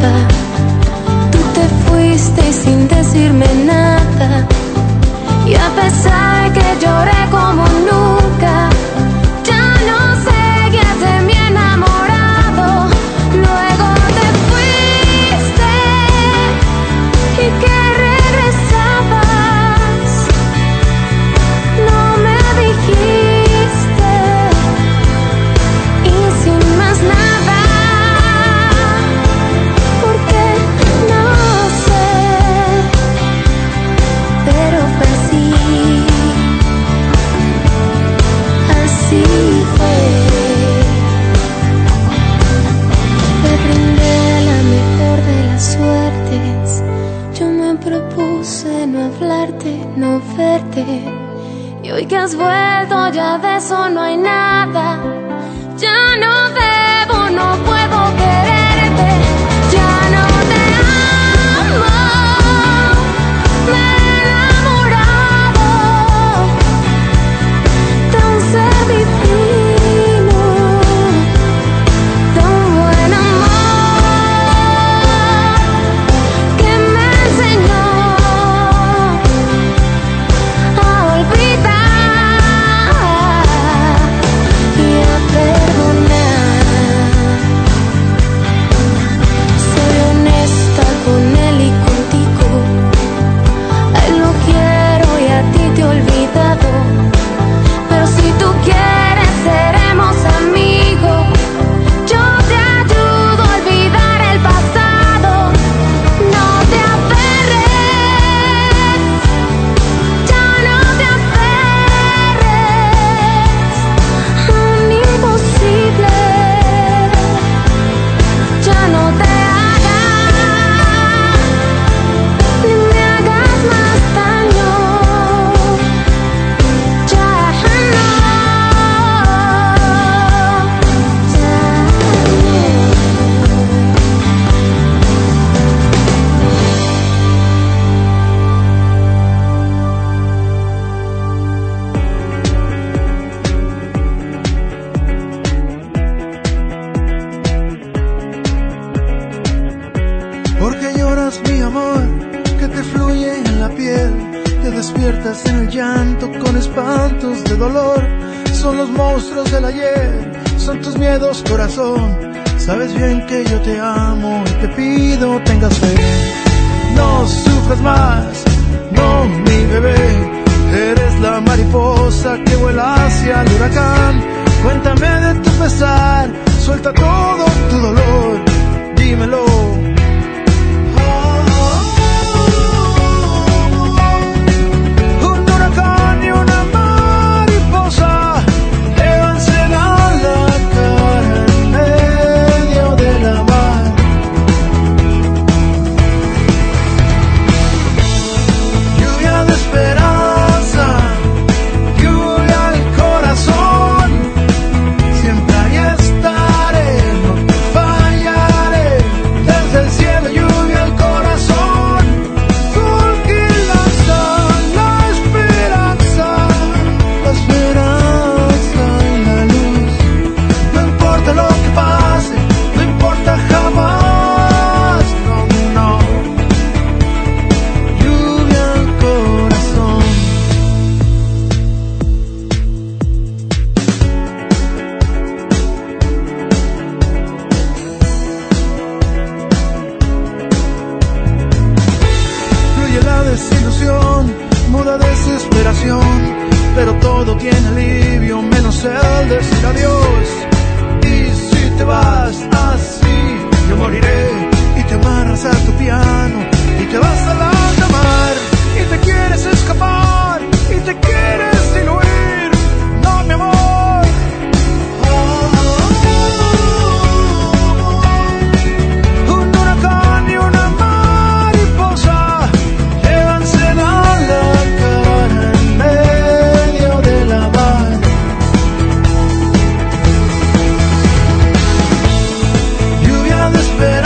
nada. Tú te fuiste sin decirme nada. Y a pesar que lloré como nunca, ya no seguía de mi enamorado. Luego te fuiste y que regresabas, no me dijiste. Y sin más nada, porque no sé, pero fue así. Así fue. Te brindé la mejor de las suertes. Yo me propuse no hablarte, no verte. Y hoy que has vuelto ya de eso no hay nada. Ya no debo, no puedo quererte. Ya no te amo. Me he enamorado de un ser divino, de un buen amor que me enseñó a olvidar y a perdonar. Soy honesta con él y contigo. A él lo quiero y a ti te he olvidado. Pero si tú quieres seremos amigos. Yo te ayudo a olvidar el pasado. No te aferres, ya no te aferres a un imposible. Ya no te hagas ni me hagas más daño. Ya no, Porque lloras, mi amor, que te fluye en la piel. Te despiertas en el llanto con espantos de dolor. Son los monstruos del ayer, son tus miedos, corazón. Sabes bien que yo te amo y te pido tengas fe. No sufras más, no, mi bebé. Eres la mariposa que vuela hacia el huracán. Cuéntame de tu pesar, suelta todo tu dolor, dímelo. Un huracán y una mariposa lévanse la cara en medio de la mar. Lluvia de esperanza, lluvia al corazón. Siempre ahí estaré, no te fallaré. Desde el cielo lluvia al corazón. Porque la esperanza y la luz. No importa lo que pase, no importa jamás, no, no. Lluvia al corazón. Fluye la desilusión, muda desesperación, pero todo tiene alivio menos el decir adiós. Y si te vas así, yo moriré y te amarras a tu piano y te vas a la alta mar y te quieres escapar y te quieres diluir. No, mi amor. Un huracán y una mariposa lévanse la cara en medio de la mar. Lluvia de esperanza.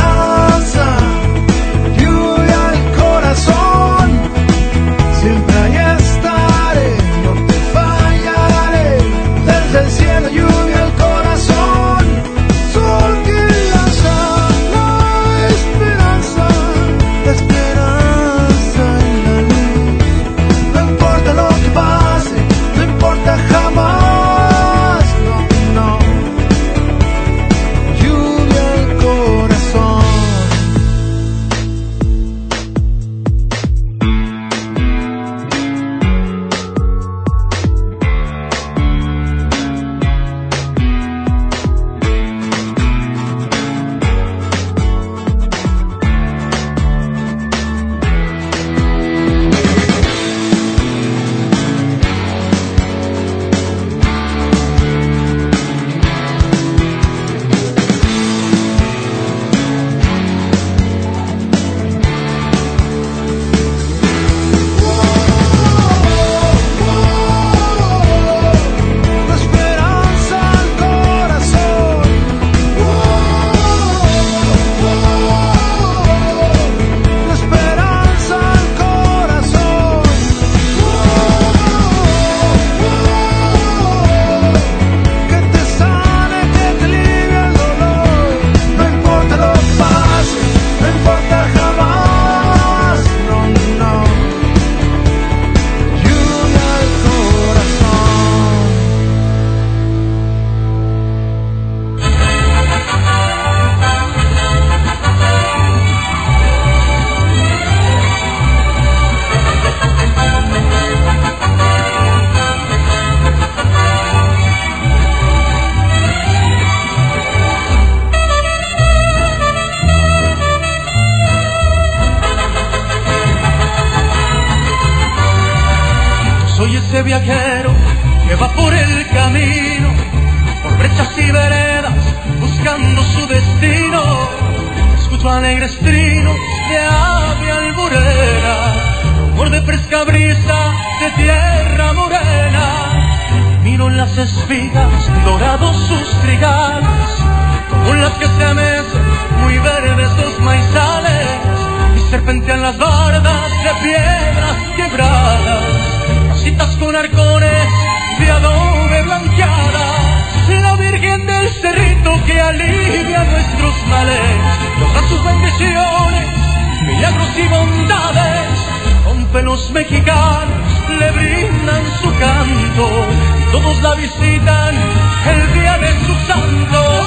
este viajero que va por el camino, por brechas y veredas, buscando su destino. Escucho alegres trinos de ave alburera, rumor de fresca brisa de tierra morena. Miro las espigas, dorados sus trigales, como las que se mecen, muy verdes los maizales, y serpentean las bardas de piedras quebradas, casitas con arcones de adobe blanqueadas. La Virgen del Cerrito que alivia nuestros males, nos da sus bendiciones, milagros y bondades. Rompe los mexicanos, le brindan su canto, y todos la visitan el día de su santo.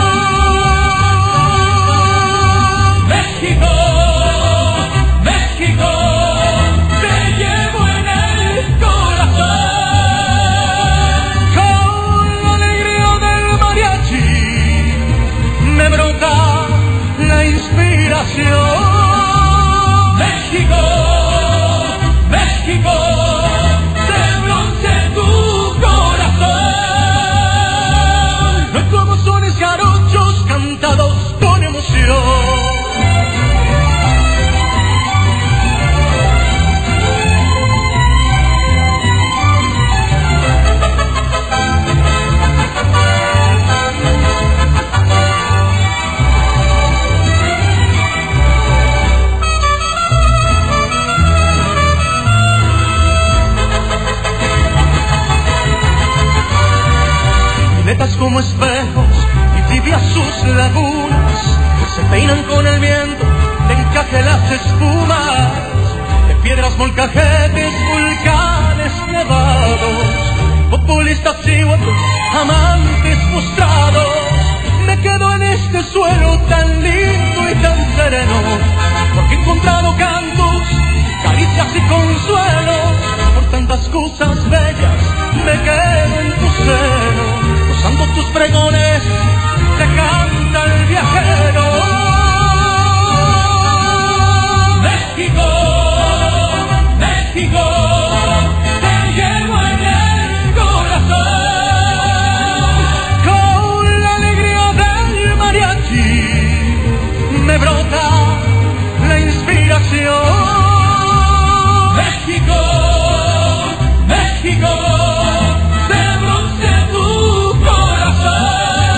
México, México, te llevo en el corazón. Con la alegría del mariachi me brota la inspiración. México, México, de bronce tu corazón. No hay como sones jarochos cantados con emoción. Como espejos y tibias sus lagunas, se peinan con el viento de encaje las espumas, de piedras molcajetes, volcanes nevados, populistas y otros amantes postrados. Me quedo en este suelo tan lindo y tan sereno, porque he encontrado cantos, caricias y consuelos. Por tantas cosas bellas me quedo en tu seno, gozando tus pregones, te canta el viajero. México, México, te llevo en el corazón. Con la alegría del mariachi me brota la inspiración. México, México, de bronce tu corazón.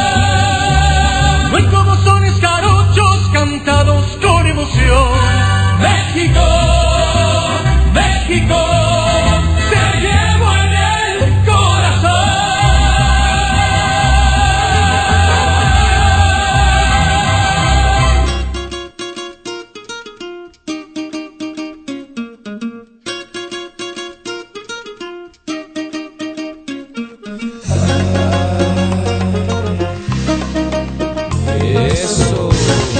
No hay como sones jarochos cantados con emoción. México, México, te llevo en el corazón. Eso.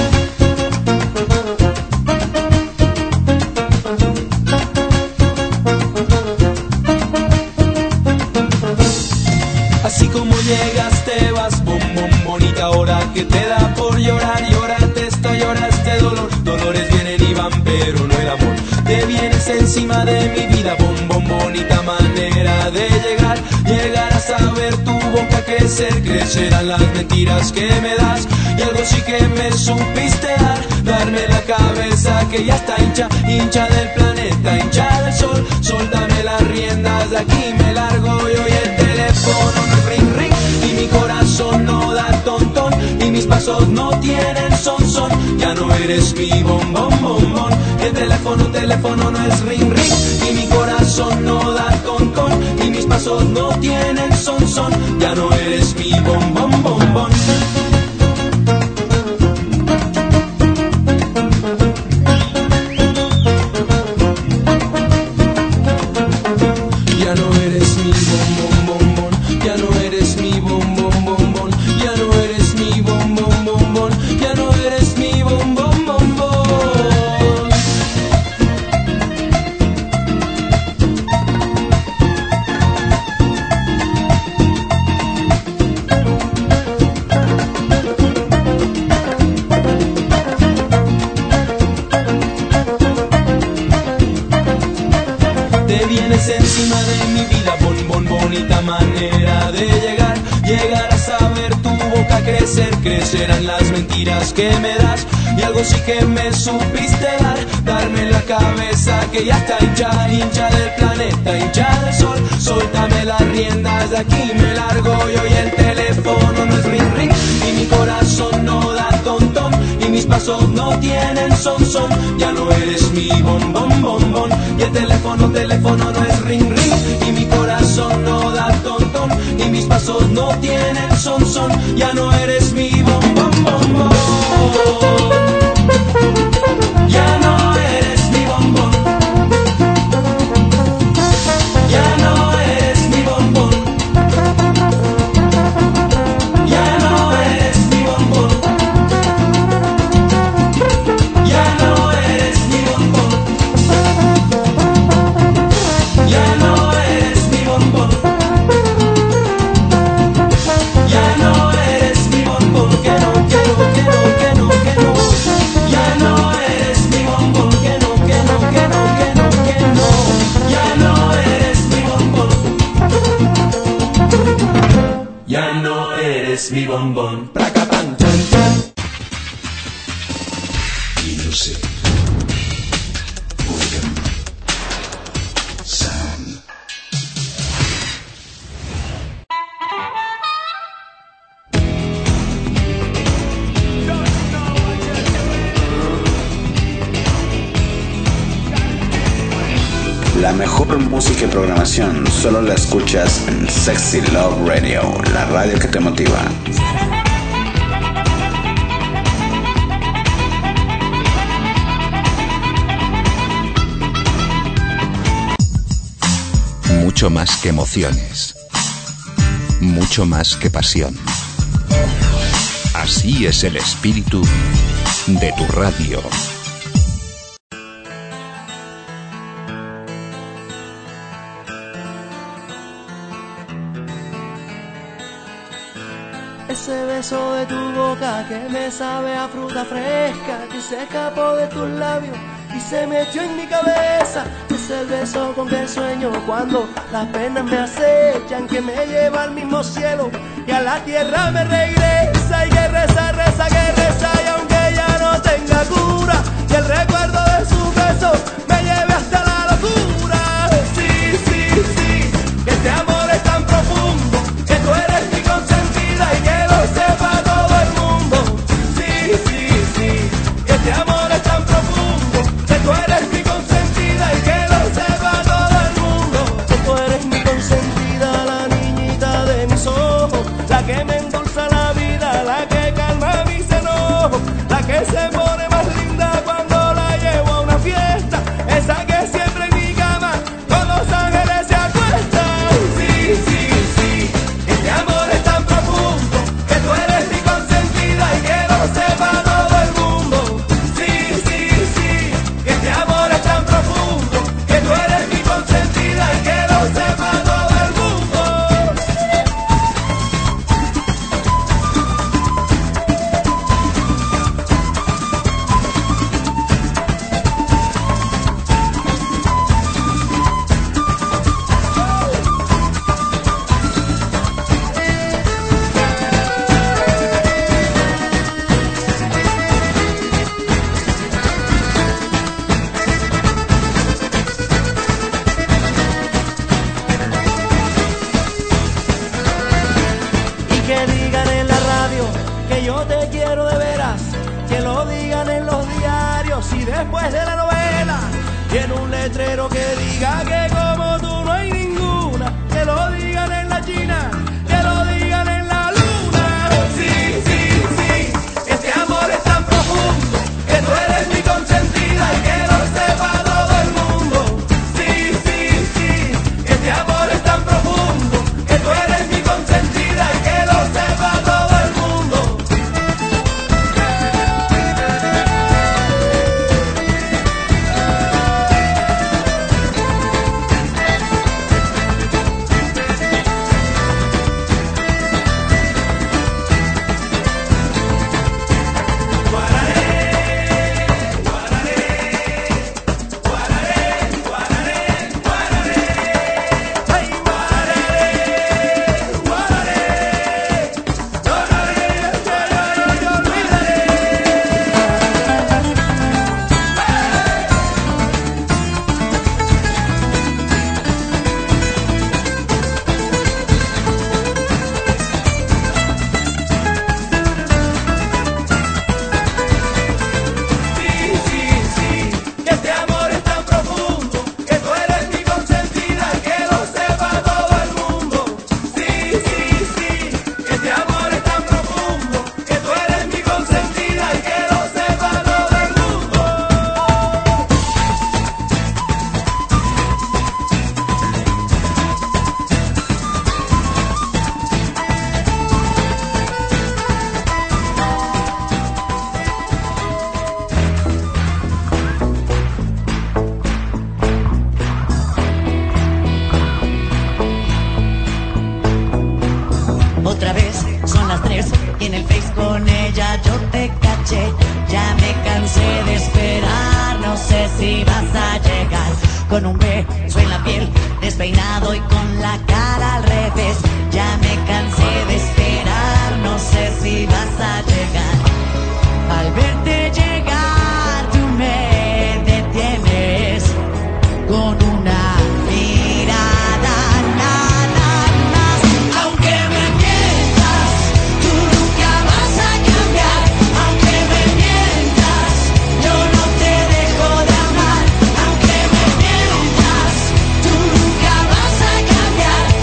Así como llegas te vas, bom, bom, bonita hora que te da por llorar. Llorarte esto, lloraste dolor. Dolores vienen y van, pero no el amor. Te vienes encima de mi vida, bom, bom, bonita manera de llegar. Llegar a saber tu boca crecer, crecerán las mentiras que me das. Y algo sí que me supiste dar, darme la cabeza que ya está hincha, hincha del planeta, hincha del sol. Soltame las riendas, de aquí me largo yo y el teléfono no es ring ring, y mi corazón no da tontón, y mis pasos no tienen son son. Ya no eres mi bom bom bom bom, el teléfono no es ring ring, y mi corazón no da tontón, y mis pasos no tienen son son. Ya no eres mi bom bom bom bom. de llegar, llegar a saber tu boca crecer, crecerán las mentiras que me das, y algo sí que me supiste dar, darme la cabeza que ya está hincha, hincha del planeta, hincha del sol, suéltame las riendas, de aquí me largo yo y el teléfono no es ring ring, y mi corazón no da ton ton, y mis pasos no tienen son son, ya no eres mi bon bon bon bon, y el teléfono no es ring ring, y mi corazón no da ton ton, y mis pasos no tienen son son, ya no eres mi bon bon bon bon, ya no eres mi bon bon, ya no eres mi bon bon, ya no eres mi bon bon, ya no eres mi bon bon, ya no eres mi bon bon, ya no eres mi bon bon, que no, que no, que no, que no, que no, ya no eres mi bon bon, que no, que no, que no, que no, que no, ya no eres mi bon bon, ya no eres mi bon bon, pracapán, chan, chan. Music. Organ. Sound. La mejor música y programación solo la escuchas en Sexy Love Radio, la radio que te motiva. Mucho más que emociones, mucho más que pasión. Así es el espíritu de tu radio. Ese beso de tu boca que me sabe a fruta fresca, que se escapó de tus labios y se metió en mi cabeza. Es el beso con que sueño cuando las penas me acechan, que me lleva al mismo cielo y a la tierra me regresa. Y que reza, reza, que reza, y aunque ya no tenga cura, y el recuerdo de su beso me lleve hasta la locura. Sí, sí, sí, que este amor es tan profundo, que tú eres mi consentida y que lo sepa todo el mundo. Sí, sí, sí, que este amor es tan profundo, que tú eres mi consentida y que lo sepa todo el mundo. Que tú eres mi consentida, la niñita de mis ojos, la que me endulza la vida, la que calma mis enojos, la que se pone más linda cuando la llevo a una fiesta, esa que siempre en mi cama con los ángeles se acuestan. Sí, sí, sí, este amor es tan profundo, que tú eres mi consentida y que lo sepa todo el mundo. Sí, sí, sí, que este amor es tan profundo, que tú eres mi consentida y que lo sepa todo el mundo. Y que digan en la radio que yo te quiero de veras, que lo digan en los diarios y después de la novela, y en un letrero que diga que como tú no hay ninguna, que lo digan en la China, que lo digan en la luna. Sí, sí, sí, este amor es tan profundo, que tú eres mi consentida y que lo sepa todo el mundo. Sí, sí, sí, este amor es tan profundo, que tú eres mi consentida y que lo sepa todo el mundo. si vas a llegar. Con un beso en la piel, despeinado y con la cara al revés. Ya me cansé de esperar, no sé si vas a llegar. Al verte llegar, tú me detienes con una mirada, nada más. Aunque me mientas, tú nunca vas a cambiar. Aunque me mientas, yo no te dejo de amar. Aunque me mientas, tú nunca vas a cambiar.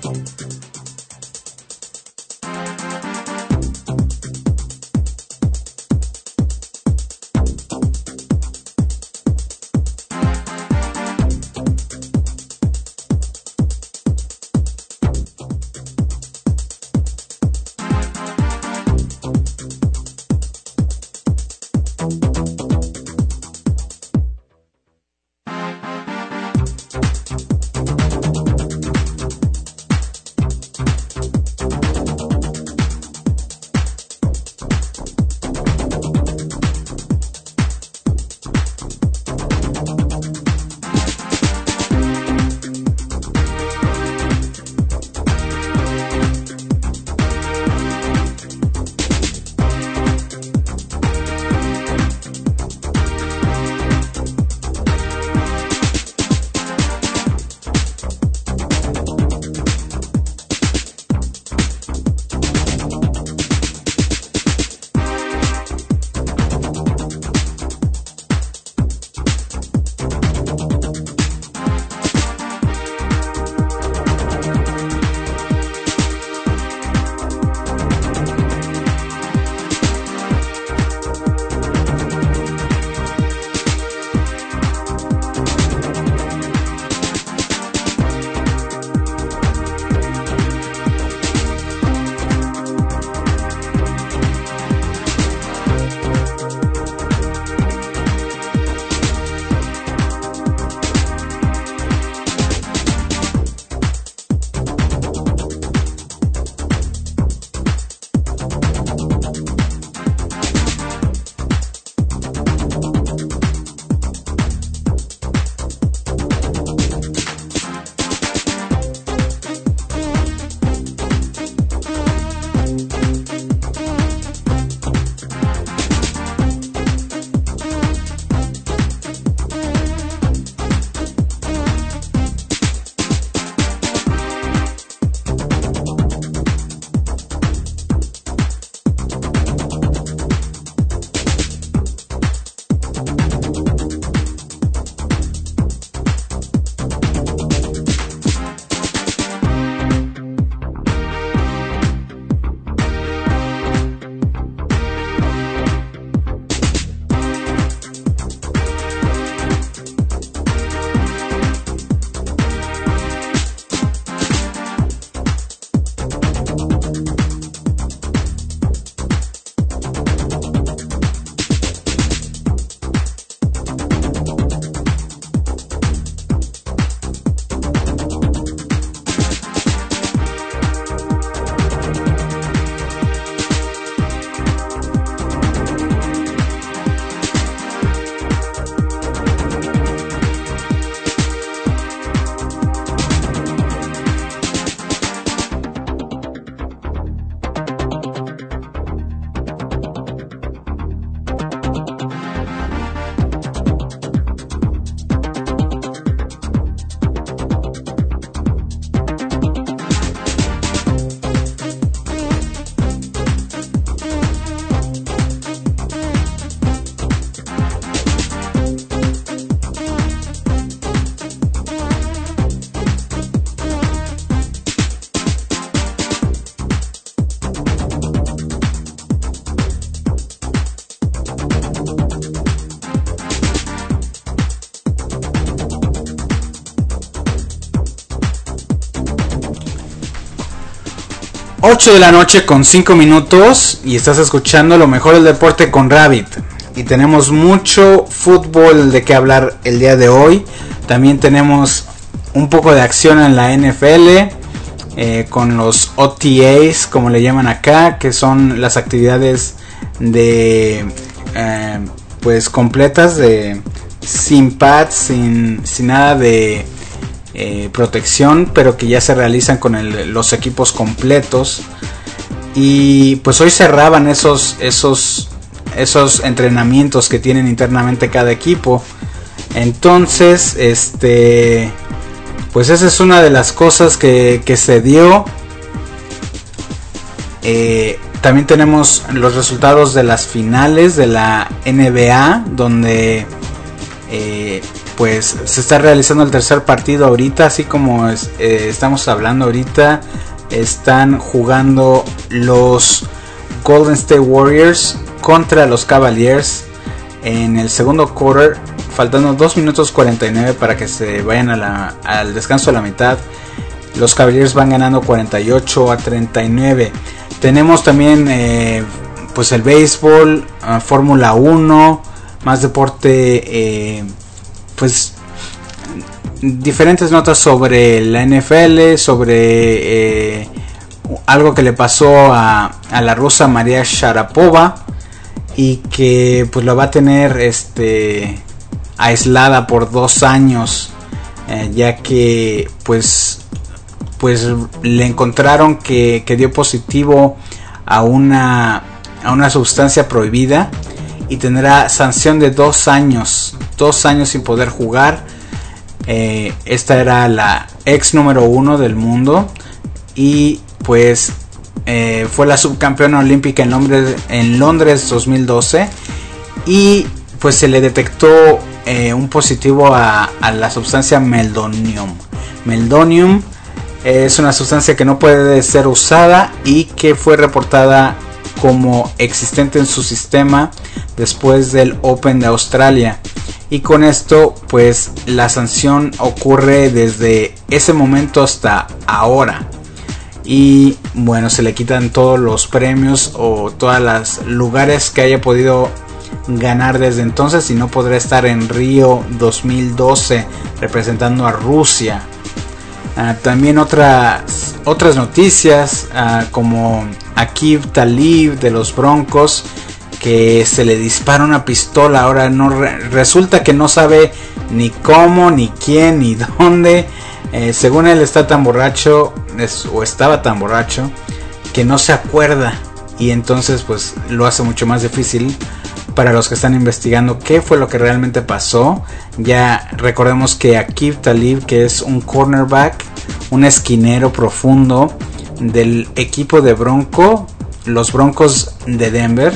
8 de la noche con 5 minutos y estás escuchando lo mejor del deporte con Rabbit. Y tenemos mucho fútbol de qué hablar el día de hoy. También tenemos un poco de acción en la NFL con los OTAs, como le llaman acá, que son las actividades de pues completas, de sin pads, sin nada de protección, pero que ya se realizan con los equipos completos. Y pues hoy cerraban esos entrenamientos que tienen internamente cada equipo. Entonces pues esa es una de las cosas que se dio. También tenemos los resultados de las finales de la NBA, donde pues se está realizando el tercer partido ahorita, así como estamos hablando ahorita. Están jugando los Golden State Warriors contra los Cavaliers en el segundo quarter, faltando 2 minutos 49 para que se vayan al descanso de la mitad. Los Cavaliers van ganando 48-39. Tenemos también pues el béisbol, Fórmula 1, más deporte, pues diferentes notas sobre la NFL, sobre algo que le pasó a la rusa María Sharapova y que pues la va a tener aislada por 2 años, ya que pues le encontraron que dio positivo a una sustancia prohibida y tendrá sanción de 2 años sin poder jugar. Esta era la ex número 1 del mundo y pues fue la subcampeona olímpica en Londres 2012 y pues se le detectó un positivo a la sustancia meldonium. Meldonium es una sustancia que no puede ser usada y que fue reportada como existente en su sistema después del Open de Australia. Y con esto pues la sanción ocurre desde ese momento hasta ahora. Y bueno, se le quitan todos los premios o todos los lugares que haya podido ganar desde entonces y no podrá estar en Río 2012 representando a Rusia. También otras noticias, como Aqib Talib de los Broncos, que se le dispara una pistola. Ahora resulta que no sabe ni cómo, ni quién, ni dónde. Según él está tan borracho, o estaba tan borracho, que no se acuerda. Y entonces pues lo hace mucho más difícil para los que están investigando qué fue lo que realmente pasó. Ya recordemos que Aqib Talib, que es un cornerback, un esquinero profundo del equipo de los Broncos de Denver,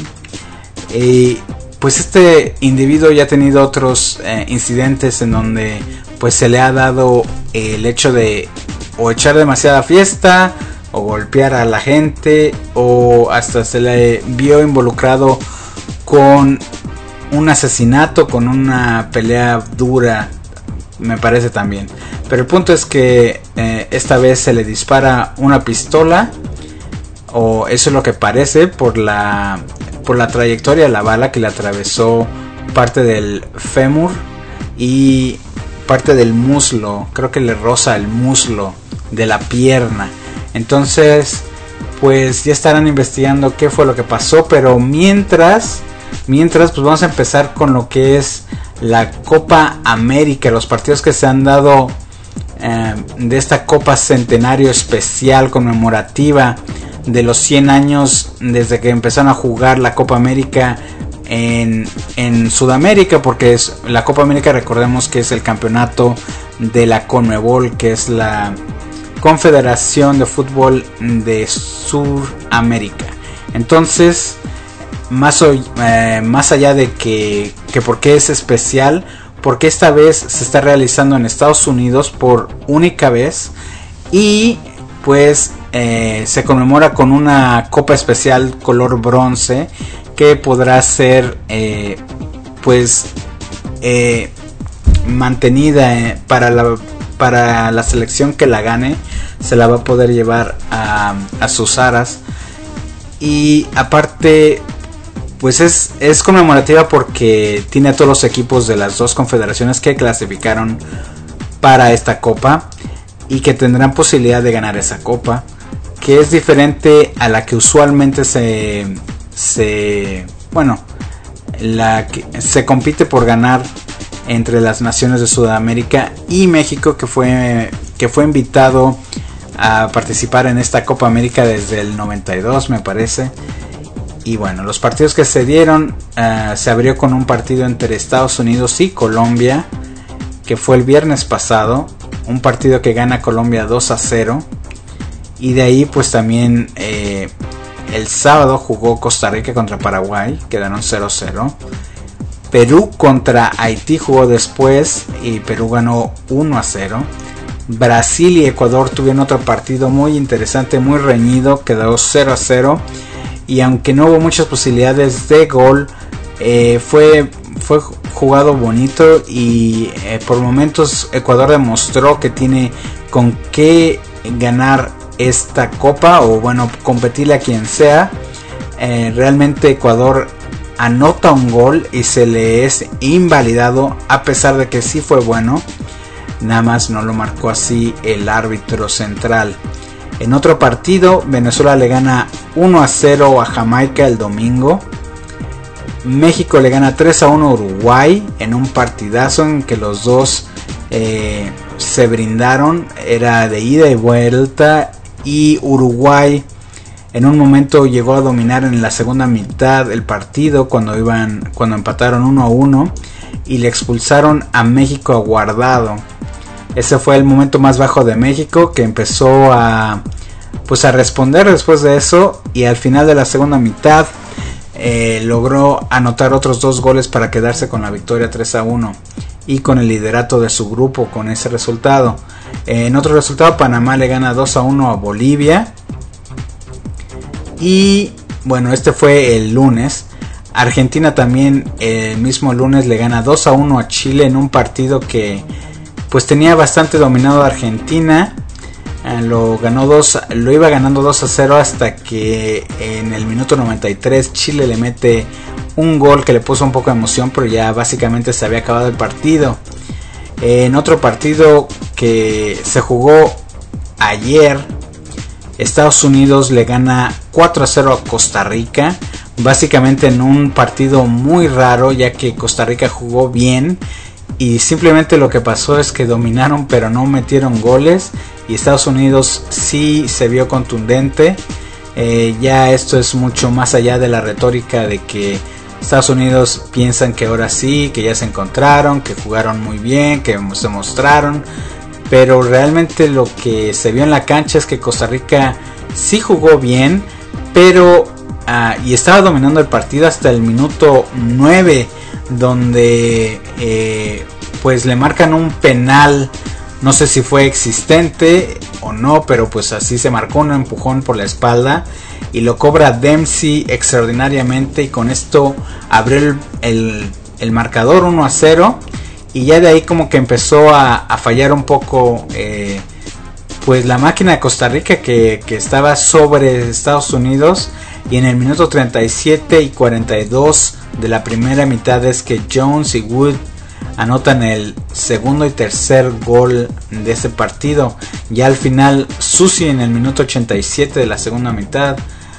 pues este individuo ya ha tenido otros incidentes en donde pues se le ha dado el hecho de o echar demasiada fiesta o golpear a la gente, o hasta se le vio involucrado con un asesinato, con una pelea dura, me parece también. Pero el punto es que esta vez se le dispara una pistola, o eso es lo que parece por la trayectoria de la bala, que le atravesó parte del fémur y parte del muslo. Creo que le roza el muslo de la pierna. Entonces pues ya estarán investigando qué fue lo que pasó. Pero mientras pues vamos a empezar con lo que es la Copa América, los partidos que se han dado de esta Copa Centenario especial conmemorativa de los 100 años desde que empezaron a jugar la Copa América en Sudamérica, porque la Copa América, recordemos que es el campeonato de la CONMEBOL, que es la Confederación de Fútbol de Sudamérica. Entonces, más allá de que por qué es especial, porque esta vez se está realizando en Estados Unidos por única vez, y pues se conmemora con una copa especial color bronce que podrá ser mantenida para la selección que la gane. Se la va a poder llevar a sus aras. Y aparte pues es conmemorativa porque tiene a todos los equipos de las dos confederaciones que clasificaron para esta copa y que tendrán posibilidad de ganar esa copa, que es diferente a la que usualmente se compite por ganar entre las naciones de Sudamérica y México, que fue invitado a participar en esta Copa América desde el 92, me parece. Y bueno, los partidos que se dieron, se abrió con un partido entre Estados Unidos y Colombia, que fue el viernes pasado, un partido que gana Colombia 2-0. Y de ahí pues también el sábado jugó Costa Rica contra Paraguay, quedaron 0-0. Perú contra Haití jugó después y Perú ganó 1-0. Brasil y Ecuador tuvieron otro partido muy interesante, muy reñido, quedó 0-0. Y aunque no hubo muchas posibilidades de gol, fue jugado bonito y por momentos Ecuador demostró que tiene con qué ganar esta copa, o bueno, competirle a quien sea. Realmente Ecuador anota un gol y se le es invalidado, a pesar de que sí fue bueno, nada más no lo marcó así el árbitro central. En otro partido, Venezuela le gana 1-0 a Jamaica el domingo. México le gana 3-1 a Uruguay en un partidazo en que los dos se brindaron. Era de ida y vuelta, y Uruguay en un momento llegó a dominar en la segunda mitad el partido cuando empataron 1-1 y le expulsaron a México a Guardado. Ese fue el momento más bajo de México, que empezó a responder después de eso, y al final de la segunda mitad logró anotar otros 2 goles para quedarse con la victoria 3-1 y con el liderato de su grupo con ese resultado. En otro resultado, Panamá le gana 2-1 a Bolivia. Y bueno, este fue el lunes. Argentina también el mismo lunes le gana 2-1 a Chile en un partido que pues tenía bastante dominado a Argentina. Lo iba ganando 2-0 hasta que en el minuto 93 Chile le mete un gol que le puso un poco de emoción, pero ya básicamente se había acabado el partido. En otro partido que se jugó ayer, Estados Unidos le gana 4-0 a Costa Rica, básicamente en un partido muy raro, ya que Costa Rica jugó bien y simplemente lo que pasó es que dominaron pero no metieron goles, y Estados Unidos sí se vio contundente. Ya esto es mucho más allá de la retórica de que Estados Unidos piensan que ahora sí, que ya se encontraron, que jugaron muy bien, que se mostraron, pero realmente lo que se vio en la cancha es que Costa Rica sí jugó bien, pero y estaba dominando el partido hasta el minuto 9, donde pues le marcan un penal. No sé si fue existente o no, pero pues así se marcó un empujón por la espalda y lo cobra Dempsey extraordinariamente, y con esto abrió el marcador 1-0, y ya de ahí como que empezó a fallar un poco pues la máquina de Costa Rica que estaba sobre Estados Unidos, y en el minuto 37 y 42 de la primera mitad es que Jones y Wood anotan el segundo y tercer gol de ese partido. Ya al final Susi en el minuto 87 de la segunda mitad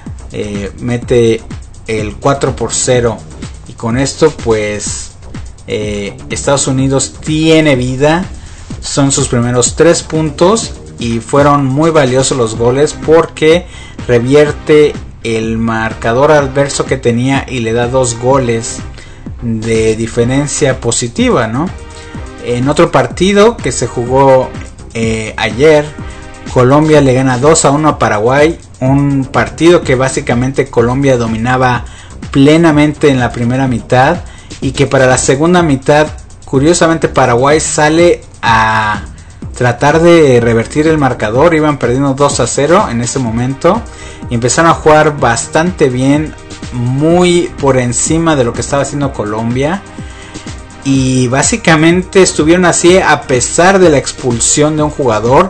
mete el 4-0, y con esto pues Estados Unidos tiene vida. Son sus primeros 3 puntos y fueron muy valiosos los goles porque revierte el marcador adverso que tenía y le da 2 goles de diferencia positiva, ¿no? En otro partido que se jugó ayer, Colombia le gana 2-1 a Paraguay, un partido que básicamente Colombia dominaba plenamente en la primera mitad, y que para la segunda mitad curiosamente Paraguay sale a tratar de revertir el marcador. Iban perdiendo 2-0 en ese momento y empezaron a jugar bastante bien, muy por encima de lo que estaba haciendo Colombia, y básicamente estuvieron así a pesar de la expulsión de un jugador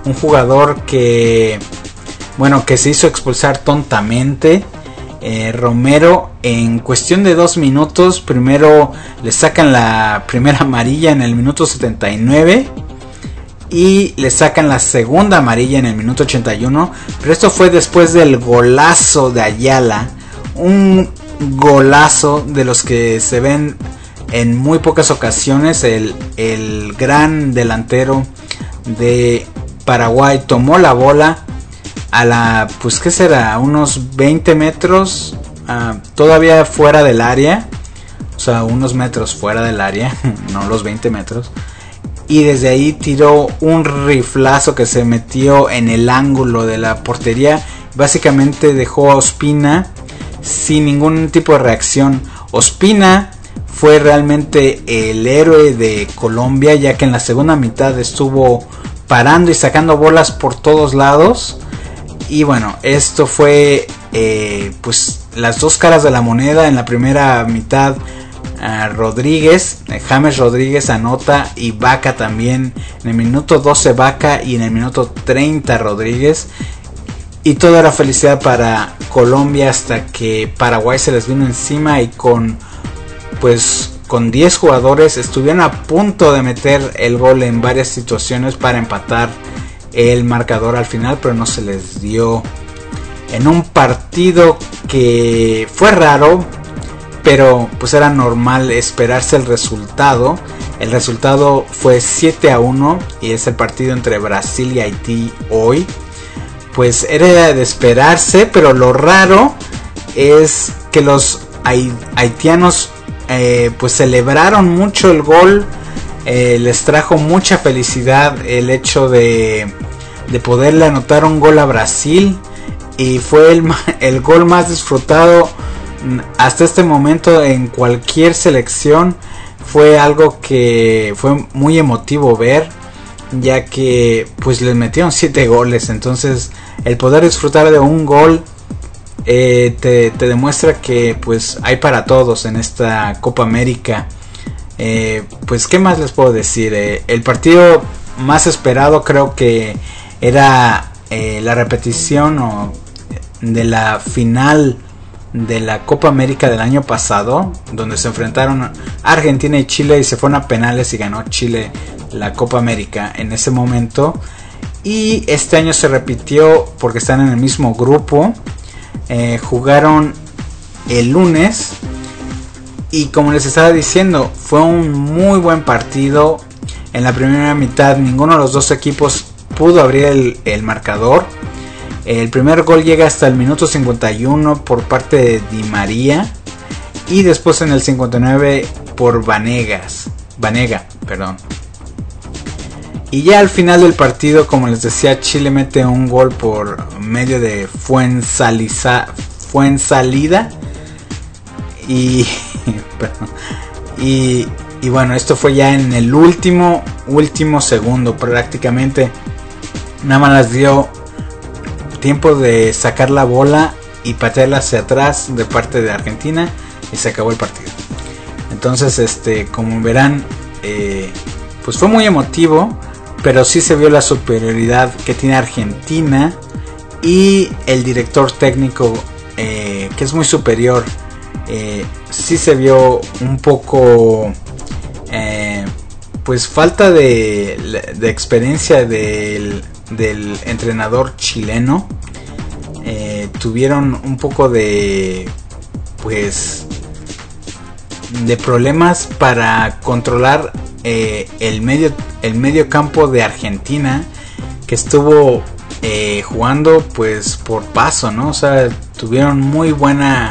que se hizo expulsar tontamente. Romero, en cuestión de 2 minutos, primero le sacan la primera amarilla en el minuto 79 y le sacan la segunda amarilla en el minuto 81, pero esto fue después del golazo de Ayala, un golazo de los que se ven en muy pocas ocasiones. El gran delantero de Paraguay tomó la bola a pues qué será, unos 20 metros todavía fuera del área, o sea, unos metros fuera del área, no los 20 metros, y desde ahí tiró un riflazo que se metió en el ángulo de la portería. Básicamente dejó a Ospina sin ningún tipo de reacción. Ospina fue realmente el héroe de Colombia, ya que en la segunda mitad estuvo parando y sacando bolas por todos lados. Y bueno, esto fue pues las dos caras de la moneda. En la primera mitad James Rodríguez anota, y Vaca también. En el minuto 12 Vaca y en el minuto 30 Rodríguez. Y todo era felicidad para Colombia hasta que Paraguay se les vino encima y con 10 jugadores estuvieron a punto de meter el gol en varias situaciones para empatar el marcador al final, pero no se les dio. En un partido que fue raro, pero pues era normal esperarse el resultado. El resultado fue 7-1 y es el partido entre Brasil y Haití hoy. Pues era de esperarse, pero lo raro es que los haitianos pues celebraron mucho el gol. Les trajo mucha felicidad el hecho de poderle anotar un gol a Brasil, y fue el gol más disfrutado hasta este momento en cualquier selección. Fue algo que fue muy emotivo ver, ya que pues les metieron 7 goles. Entonces el poder disfrutar de un gol te demuestra que pues hay para todos en esta Copa América. Pues qué más les puedo decir. El partido más esperado creo que era la repetición de la final de la Copa América del año pasado, donde se enfrentaron Argentina y Chile y se fueron a penales y ganó Chile la Copa América en ese momento. Y este año se repitió porque están en el mismo grupo. Jugaron el lunes y como les estaba diciendo, fue un muy buen partido. En la primera mitad ninguno de los dos equipos pudo abrir el marcador. El primer gol llega hasta el minuto 51 por parte de Di María, y después en el 59 por Vanega. Y ya al final del partido, como les decía, Chile mete un gol por medio de Fuensalida. Y bueno, esto fue ya en el último segundo. Prácticamente nada más les dio tiempo de sacar la bola y patearla hacia atrás de parte de Argentina, y se acabó el partido. Entonces como verán, pues fue muy emotivo, pero sí se vio la superioridad que tiene Argentina, y el director técnico que es muy superior. Sí se vio un poco pues falta de experiencia del entrenador tuvieron un poco de problemas para controlar el medio campo de Argentina, que estuvo jugando pues por paso, ¿no? O sea, tuvieron muy buena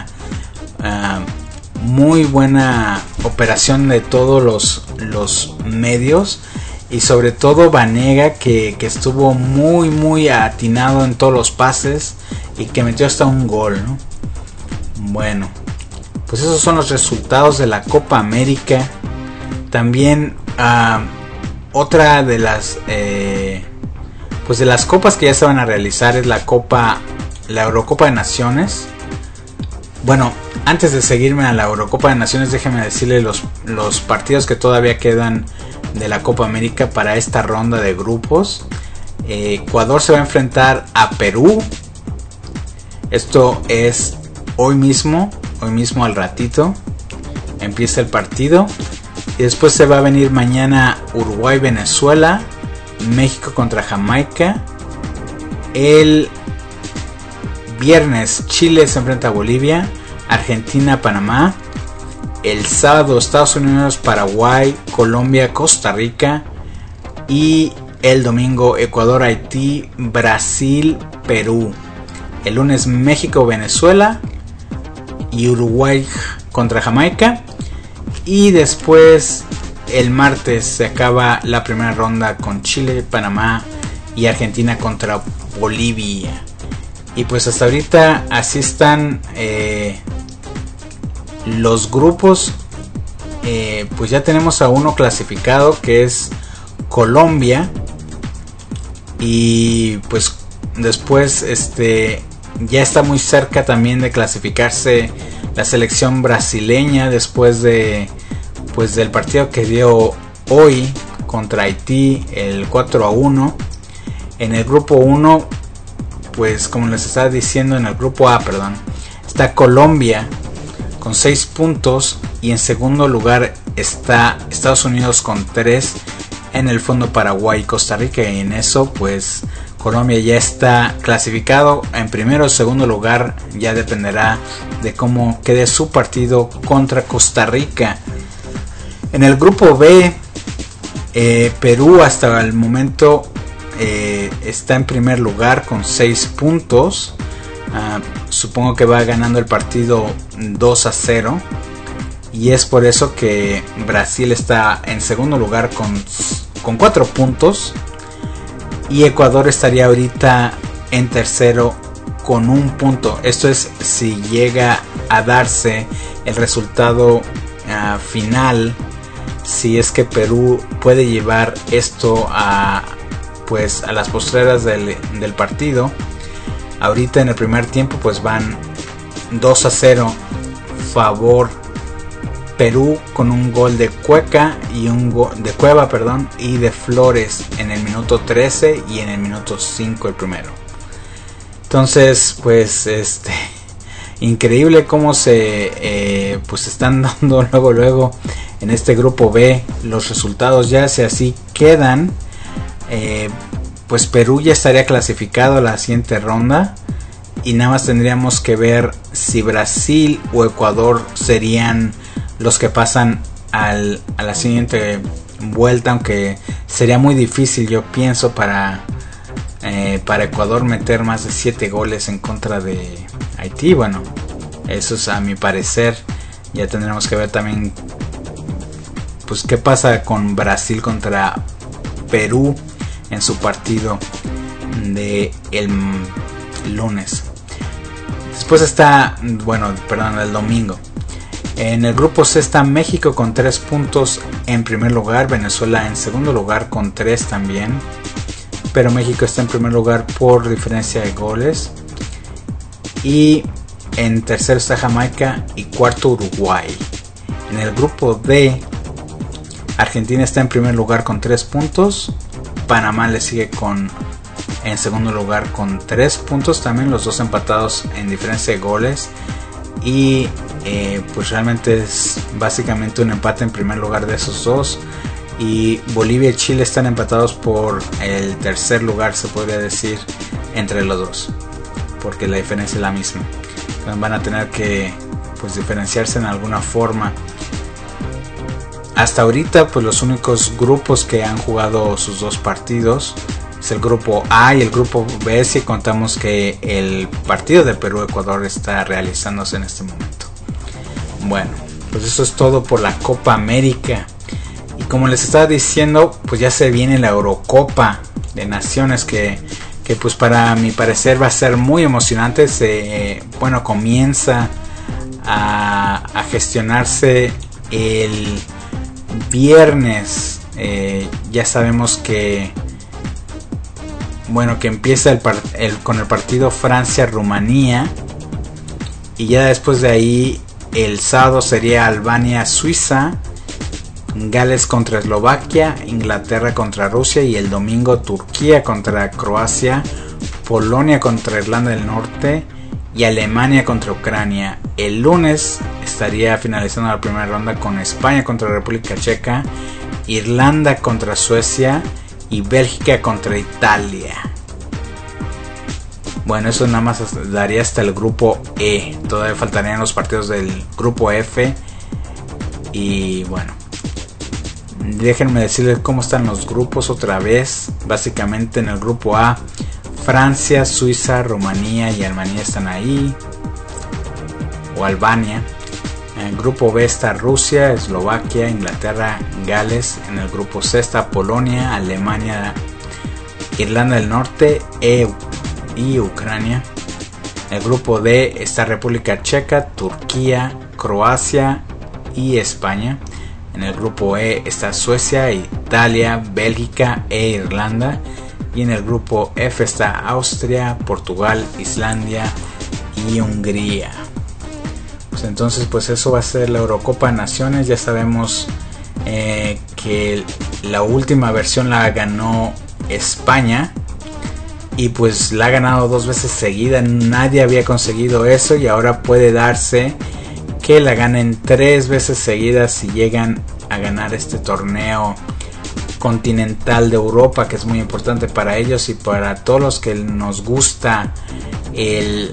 operación de todos los medios, y sobre todo Vanega, que estuvo muy atinado en todos los pases y que metió hasta un gol, ¿no? Bueno, pues esos son los resultados de la Copa América. También otra de las pues de las copas que ya se van a realizar es la Eurocopa de Naciones. Bueno, antes de seguirme a la Eurocopa de Naciones, déjenme decirles los partidos que todavía quedan de la Copa América para esta ronda de grupos. Ecuador se va a enfrentar a Perú. Esto es hoy mismo al ratito empieza el partido, y después se va a venir mañana Uruguay Venezuela, México contra Jamaica. El viernes Chile se enfrenta a Bolivia, Argentina Panamá. El sábado Estados Unidos, Paraguay, Colombia, Costa Rica. Y el domingo Ecuador, Haití, Brasil, Perú. El lunes México, Venezuela y Uruguay contra Jamaica. Y después el martes se acaba la primera ronda con Chile, Panamá y Argentina contra Bolivia. Y pues hasta ahorita así están los grupos pues ya tenemos a uno clasificado, que es Colombia. Y pues después ya está muy cerca también de clasificarse la selección brasileña, después de del partido que dio hoy contra Haití, el 4-1. En el grupo 1, pues como les estaba diciendo, en el grupo A, está Colombia con 6 puntos, y en segundo lugar está Estados Unidos con 3, en el fondo Paraguay y Costa Rica, y en eso pues Colombia ya está clasificado. En primero o segundo lugar ya dependerá de cómo quede su partido contra Costa Rica. En el grupo B, Perú hasta el momento está en primer lugar con 6 puntos. Supongo que va ganando el partido 2-0, y es por eso que Brasil está en segundo lugar con 4 puntos, y Ecuador estaría ahorita en tercero con 1 punto. Esto es si llega a darse el resultado final, si es que Perú puede llevar esto a las postreras del partido. Ahorita en el primer tiempo pues van 2-0 favor Perú, con un gol de Cueva y de Flores en el minuto 13 y en el minuto 5 el primero. Entonces pues increíble cómo se pues están dando luego en este grupo B los resultados. Ya si así quedan, pues Perú ya estaría clasificado a la siguiente ronda, y nada más tendríamos que ver si Brasil o Ecuador serían los que pasan a la siguiente vuelta, aunque sería muy difícil, yo pienso, para Ecuador meter más de 7 goles en contra de Haití. Bueno, eso es a mi parecer. Ya tendremos que ver también pues qué pasa con Brasil contra Perú en su partido de el lunes. Después está, el domingo. En el grupo C está México con 3 puntos en primer lugar, Venezuela en segundo lugar con 3 también, pero México está en primer lugar por diferencia de goles, y en tercero está Jamaica y cuarto Uruguay. En el grupo D, Argentina está en primer lugar con 3 puntos, Panamá le sigue en segundo lugar con 3 puntos también, los dos empatados en diferencia de goles, y pues realmente es básicamente un empate en primer lugar de esos dos, y Bolivia y Chile están empatados por el tercer lugar, se podría decir, entre los dos, porque la diferencia es la misma. Entonces van a tener que pues diferenciarse en alguna forma. Hasta ahorita pues los únicos grupos que han jugado sus 2 partidos es el grupo A y el grupo B, si contamos que el partido de Perú-Ecuador está realizándose en este momento. Bueno, pues eso es todo por la Copa América. Y como les estaba diciendo, pues ya se viene la Eurocopa de Naciones, que pues para mi parecer va a ser muy emocionante. Comienza a gestionarse el viernes. Ya sabemos que empieza con el partido Francia-Rumanía, y ya después de ahí el sábado sería Albania-Suiza, Gales contra Eslovaquia, Inglaterra contra Rusia, y el domingo Turquía contra Croacia, Polonia contra Irlanda del Norte y Alemania contra Ucrania. El lunes estaría finalizando la primera ronda con España contra República Checa, Irlanda contra Suecia y Bélgica contra Italia. Bueno, eso nada más daría hasta el grupo E. Todavía faltarían los partidos del grupo F. Y bueno, déjenme decirles cómo están los grupos otra vez. Básicamente en el grupo A, Francia, Suiza, Rumanía y Alemania están ahí, o Albania. En el grupo B está Rusia, Eslovaquia, Inglaterra, Gales. En el grupo C está Polonia, Alemania, Irlanda del Norte y Ucrania. En el grupo D está República Checa, Turquía, Croacia y España. En el grupo E está Suecia, Italia, Bélgica e Irlanda. Y en el grupo F está Austria, Portugal, Islandia y Hungría. Pues entonces pues eso va a ser la Eurocopa Naciones. Ya sabemos que la última versión la ganó España. Y pues la ha ganado 2 veces seguida. Nadie había conseguido eso. Y ahora puede darse que la ganen 3 veces seguidas si llegan a ganar este torneo continental de Europa, que es muy importante para ellos y para todos los que nos gusta el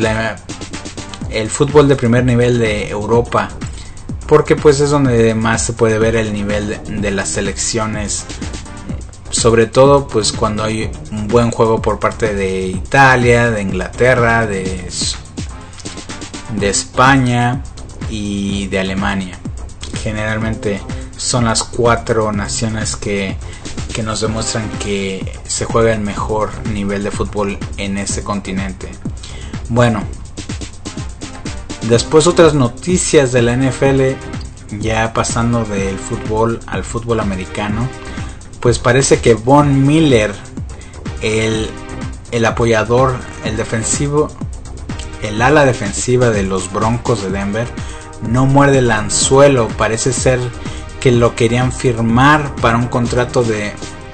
fútbol de primer nivel de Europa, porque pues es donde más se puede ver el nivel de las selecciones, sobre todo pues cuando hay un buen juego por parte de Italia, de Inglaterra, de España y de Alemania. Generalmente son las 4 naciones que nos demuestran que se juega el mejor nivel de fútbol en ese continente. Bueno, después otras noticias de la NFL, ya pasando del fútbol al fútbol americano, pues parece que Von Miller, el apoyador, el defensivo, el ala defensiva de los Broncos de Denver, no muerde el anzuelo. Parece ser que lo querían firmar para un contrato de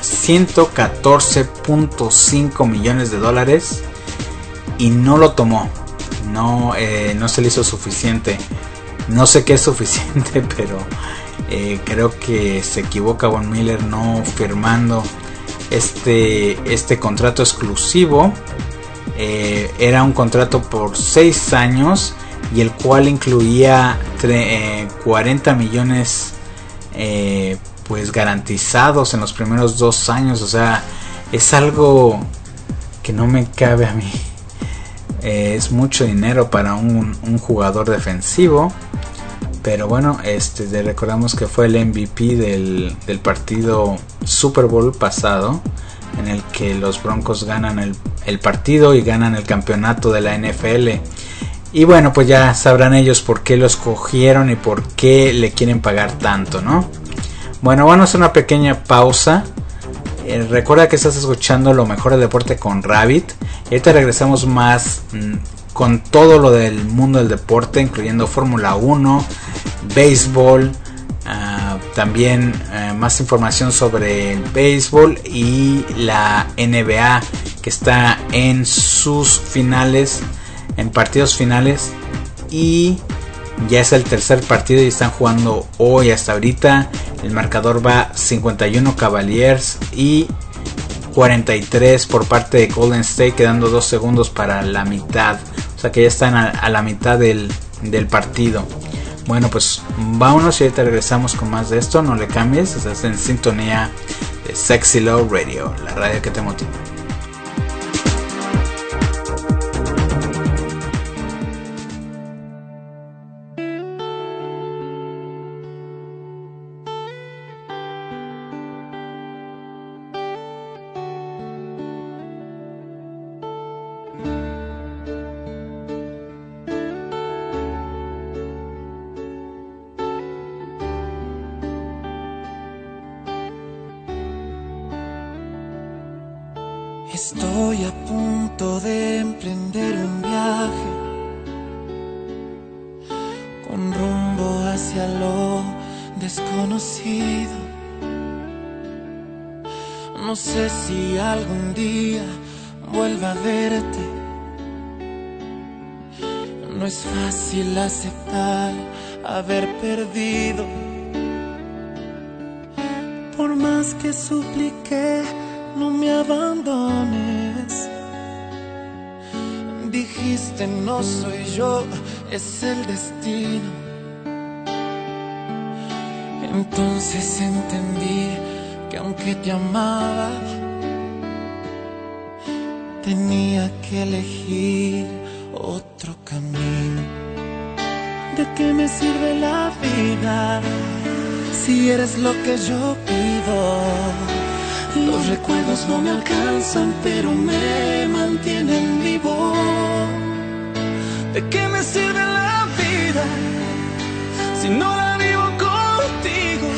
$114.5 millones y no lo tomó. No se le hizo suficiente. No sé qué es suficiente, pero creo que se equivoca Von Miller no firmando este contrato exclusivo. Era un contrato por 6 años y el cual incluía 40 millones pues garantizados en los primeros 2 años. O sea, es algo que no me cabe a mí. Es mucho dinero para un jugador defensivo. Pero bueno, recordamos que fue el MVP del partido Super Bowl pasado, en el que los Broncos ganan el partido y ganan el campeonato de la NFL. Y bueno, pues ya sabrán ellos por qué lo escogieron y por qué le quieren pagar tanto, ¿no? Bueno, vamos a hacer una pequeña pausa. Recuerda que estás escuchando lo mejor del deporte con Rabbit. Y ahorita regresamos más con todo lo del mundo del deporte, incluyendo Fórmula 1, béisbol, también más información sobre el béisbol y la NBA, que está en sus finales, en partidos finales, y ya es el tercer partido y están jugando hoy hasta ahorita. El marcador va 51 Cavaliers y 43 por parte de Golden State, quedando 2 segundos para la mitad. O sea que ya están a la mitad del partido. Bueno, pues vámonos y ahorita regresamos con más de esto. No le cambies, estás en sintonía de Sexy Love Radio, la radio que te motiva. Estoy a punto de emprender un viaje con rumbo hacia lo desconocido. No sé si algún día vuelva a verte. No es fácil aceptar haber perdido. Por más que supliqué, no me abandones. Dijiste no soy yo, es el destino. Entonces entendí que aunque te amaba, tenía que elegir otro camino. ¿De qué me sirve la vida si eres lo que yo pido? Los recuerdos no me alcanzan, pero me mantienen vivo. ¿De qué me sirve la vida si no la vivo contigo?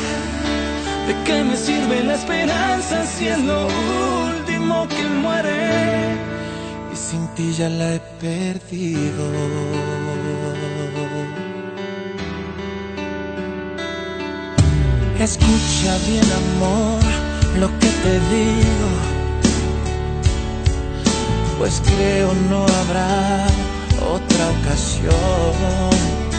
qué me sirve la esperanza si es lo último que muere? Y sin ti ya la he perdido. Escucha bien, amor, lo que te digo, pues creo no habrá otra ocasión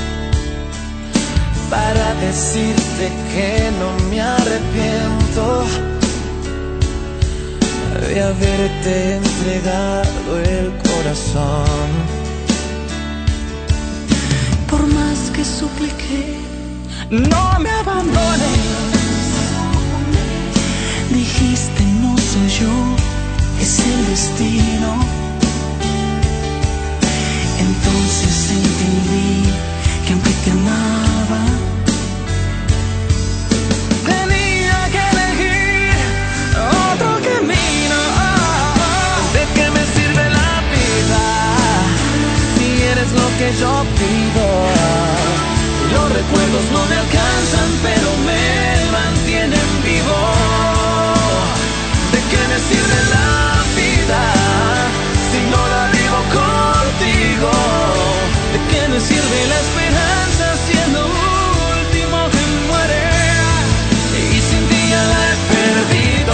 para decirte que no me arrepiento de haberte entregado el corazón. Por más que supliqué, no me abandones. Dijiste no soy yo, es el destino. Entonces entendí que aunque te amaba, tenía que elegir otro camino. ¿De qué me sirve la vida si eres lo que yo pido? Los recuerdos no me alcanzan, pero me mantienen vivo. ¿De qué me sirve la vida si no la vivo contigo? ¿De qué me sirve la esperanza si es lo último que muere? Y sin ti ya la he perdido.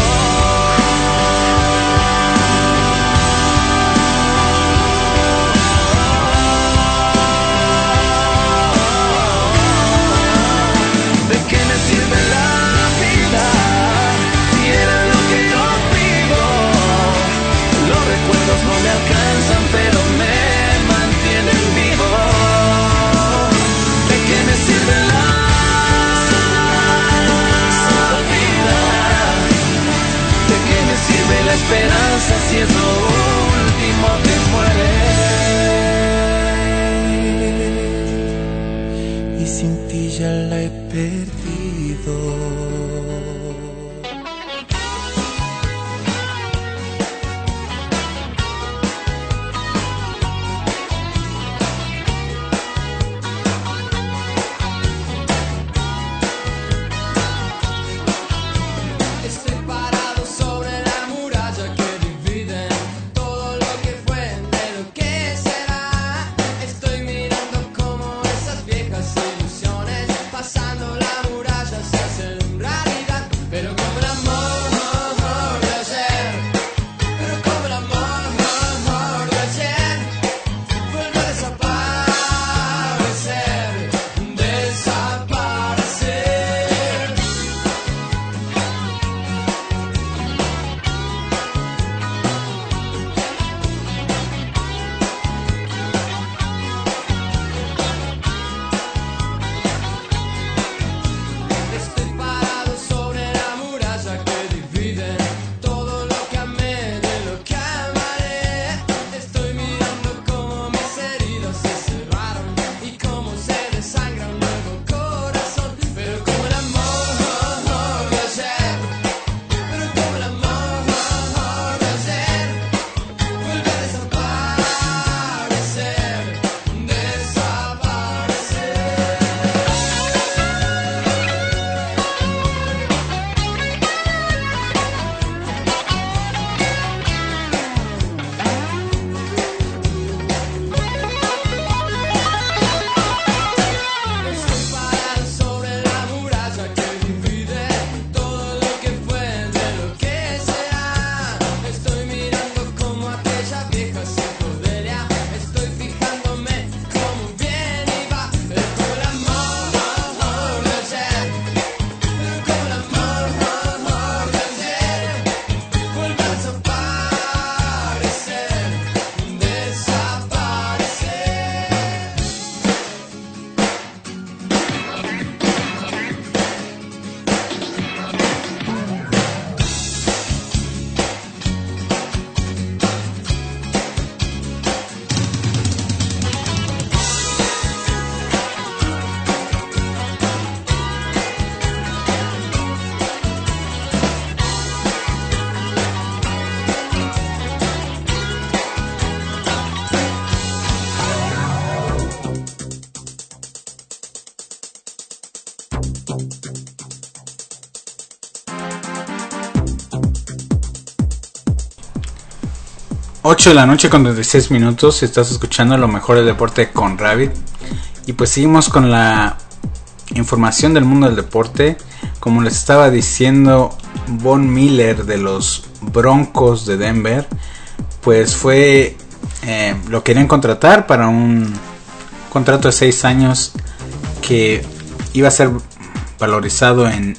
8 de la noche con 36 minutos. Estás escuchando lo mejor del deporte con Rabbit. Y pues seguimos con la información del mundo del deporte. Como les estaba diciendo, Von Miller de los Broncos de Denver, pues lo querían contratar para un contrato de 6 años que iba a ser valorizado en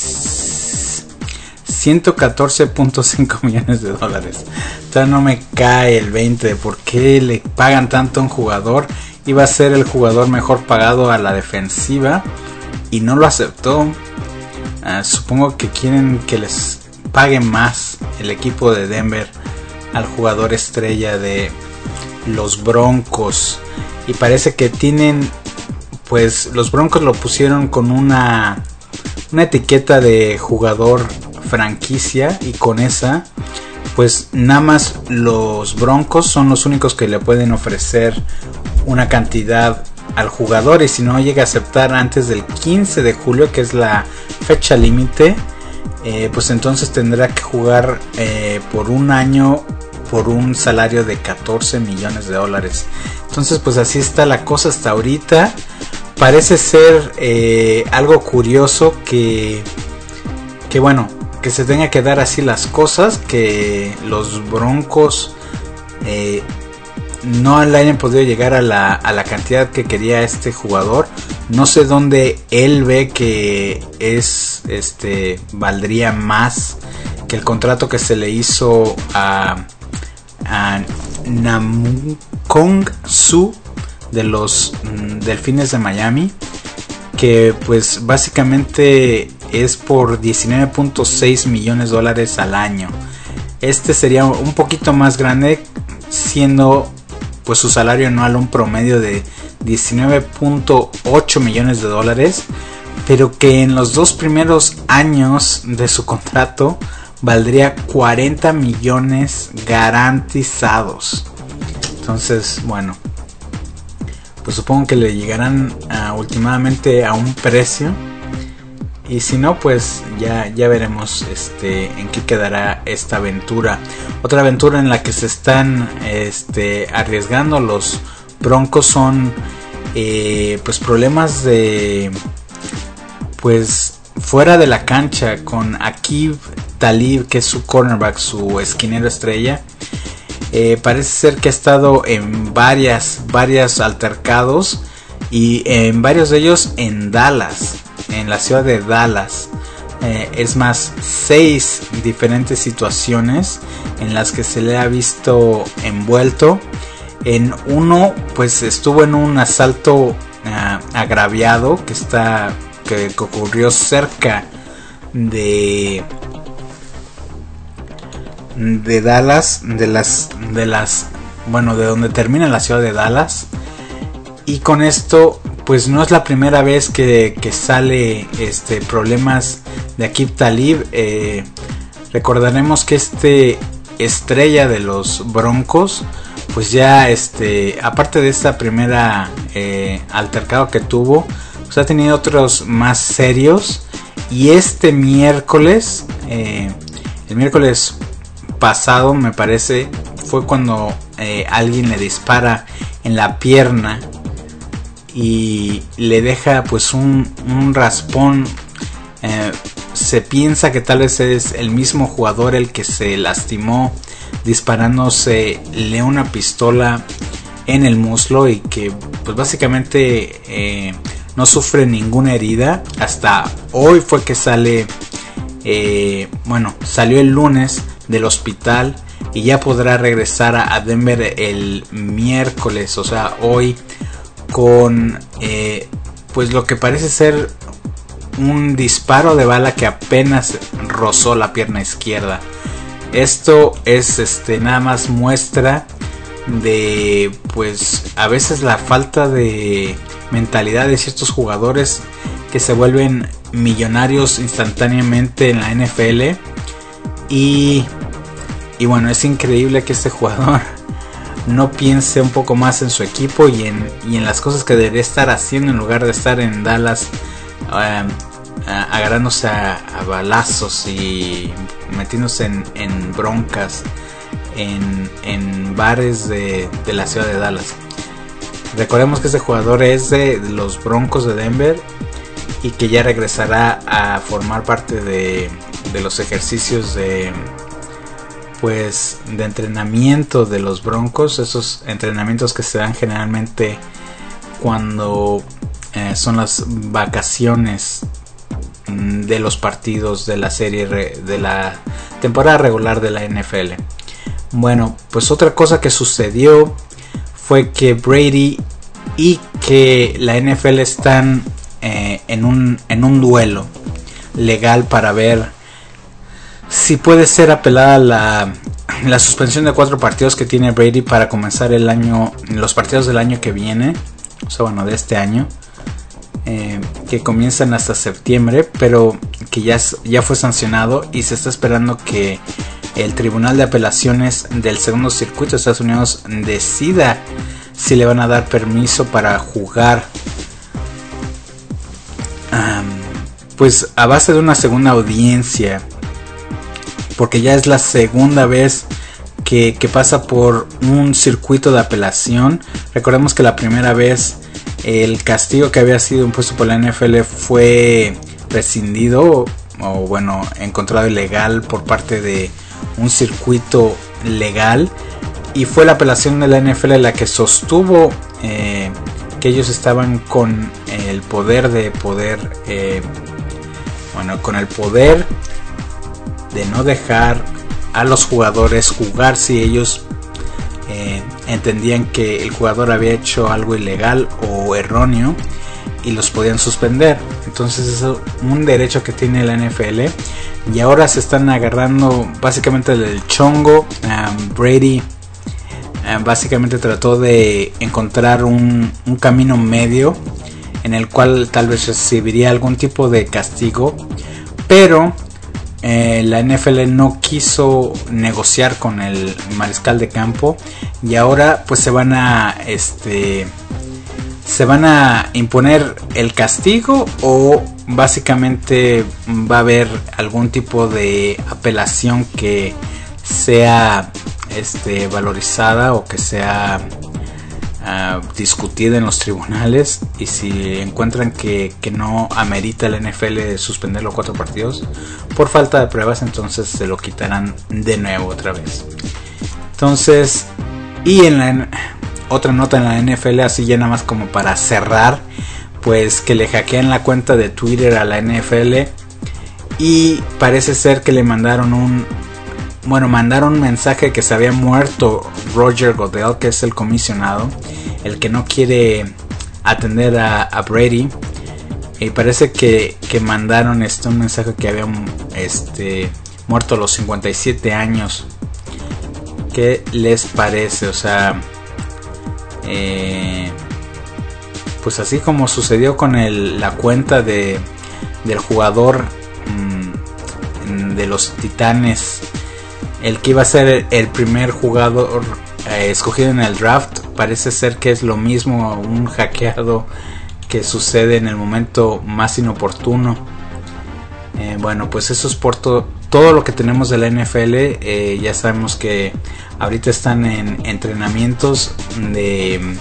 $114.5 millones. Entonces no me cae el 20 de por qué le pagan tanto a un jugador. Iba a ser el jugador mejor pagado a la defensiva y no lo aceptó. Supongo que quieren que les paguen más el equipo de Denver al jugador estrella de los Broncos. Y parece que tienen, pues los Broncos lo pusieron con una etiqueta de jugador franquicia, y con esa pues nada más los Broncos son los únicos que le pueden ofrecer una cantidad al jugador, y si no llega a aceptar antes del 15 de julio, que es la fecha límite, pues entonces tendrá que jugar por un año por un salario de $14 millones. Entonces pues así está la cosa hasta ahorita. Parece ser algo curioso que bueno, que se tenga que dar así las cosas, que los Broncos no le hayan podido llegar a la cantidad que quería este jugador. No sé dónde él ve que valdría más que el contrato que se le hizo a Namukong Su de los Delfines de Miami, que pues básicamente es por $19.6 millones al año. Este sería un poquito más grande, siendo pues su salario anual un promedio de $19.8 millones, pero que en los 2 primeros años de su contrato valdría $40 millones garantizados. Entonces, bueno, pues supongo que le llegarán últimamente a un precio, y si no, pues ya veremos en qué quedará esta aventura. Otra aventura en la que se están arriesgando los Broncos son pues problemas de pues fuera de la cancha con Aqib Talib, que es su cornerback, su esquinero estrella. Parece ser que ha estado en varias altercados, y en varios de ellos en Dallas, en la ciudad de Dallas. Es más, 6 diferentes situaciones en las que se le ha visto envuelto. En uno, pues estuvo en un asalto agraviado que ocurrió cerca de Dallas, de donde termina la ciudad de Dallas. Y con esto pues no es la primera vez que sale problemas de Aqib Talib. Recordaremos que estrella de los Broncos, pues ya aparte de esta primera altercado que tuvo, pues ha tenido otros más serios. Y el miércoles pasado, me parece, fue cuando alguien le dispara en la pierna y le deja pues un raspón. Se piensa que tal vez es el mismo jugador el que se lastimó disparándose una pistola en el muslo, y que pues básicamente no sufre ninguna herida. Hasta hoy fue que salió el lunes del hospital, y ya podrá regresar a Denver el miércoles, o sea hoy, con pues lo que parece ser un disparo de bala que apenas rozó la pierna izquierda. Esto es nada más muestra de pues a veces la falta de mentalidad de ciertos jugadores que se vuelven millonarios instantáneamente en la NFL. Y bueno, es increíble que este jugador no piense un poco más en su equipo y en las cosas que debería estar haciendo, en lugar de estar en Dallas agarrándose a balazos y metiéndose en broncas en bares de la ciudad de Dallas. Recordemos que este jugador es de los Broncos de Denver y que ya regresará a formar parte de los ejercicios de entrenamiento de los Broncos, esos entrenamientos que se dan generalmente cuando son las vacaciones de los partidos de la serie de la temporada regular de la NFL. Bueno, pues otra cosa que sucedió fue que Brady y que la NFL están en un duelo legal para ver si puede ser apelada la suspensión de 4 partidos que tiene Brady para comenzar el año, los partidos del año que viene, o sea, bueno, de este año, que comienzan hasta septiembre, pero que ya fue sancionado y se está esperando que el Tribunal de Apelaciones del Segundo Circuito de Estados Unidos decida si le van a dar permiso para jugar pues a base de una segunda audiencia, porque ya es la segunda vez que pasa por un circuito de apelación. Recordemos que la primera vez el castigo que había sido impuesto por la NFL fue rescindido o bueno, encontrado ilegal por parte de un circuito legal, y fue la apelación de la NFL la que sostuvo que ellos estaban con el poder con el poder de no dejar a los jugadores jugar si ellos entendían que el jugador había hecho algo ilegal o erróneo y los podían suspender. Entonces es un derecho que tiene la NFL y ahora se están agarrando básicamente del chongo. Brady básicamente trató de encontrar un camino medio en el cual tal vez recibiría algún tipo de castigo, pero la NFL no quiso negociar con el mariscal de campo y ahora pues se van a imponer el castigo, o básicamente va a haber algún tipo de apelación que sea valorizada o que sea discutida en los tribunales, y si encuentran que no amerita la NFL suspender los 4 partidos por falta de pruebas, entonces se lo quitarán de nuevo otra vez. Entonces, y en otra nota en la NFL, así ya nada más como para cerrar, pues que le hackean la cuenta de Twitter a la NFL y parece ser que le mandaron un mensaje que se había muerto Roger Goodell, que es el comisionado, el que no quiere atender a Brady, y parece que mandaron un mensaje que había muerto a los 57 años. ¿Qué les parece? O sea, pues así como sucedió con la cuenta del jugador de los Titanes, el que iba a ser el primer jugador escogido en el draft, parece ser que es lo mismo, un hackeado que sucede en el momento más inoportuno. Bueno, pues eso es por todo lo que tenemos de la NFL. Ya sabemos que ahorita están en entrenamientos de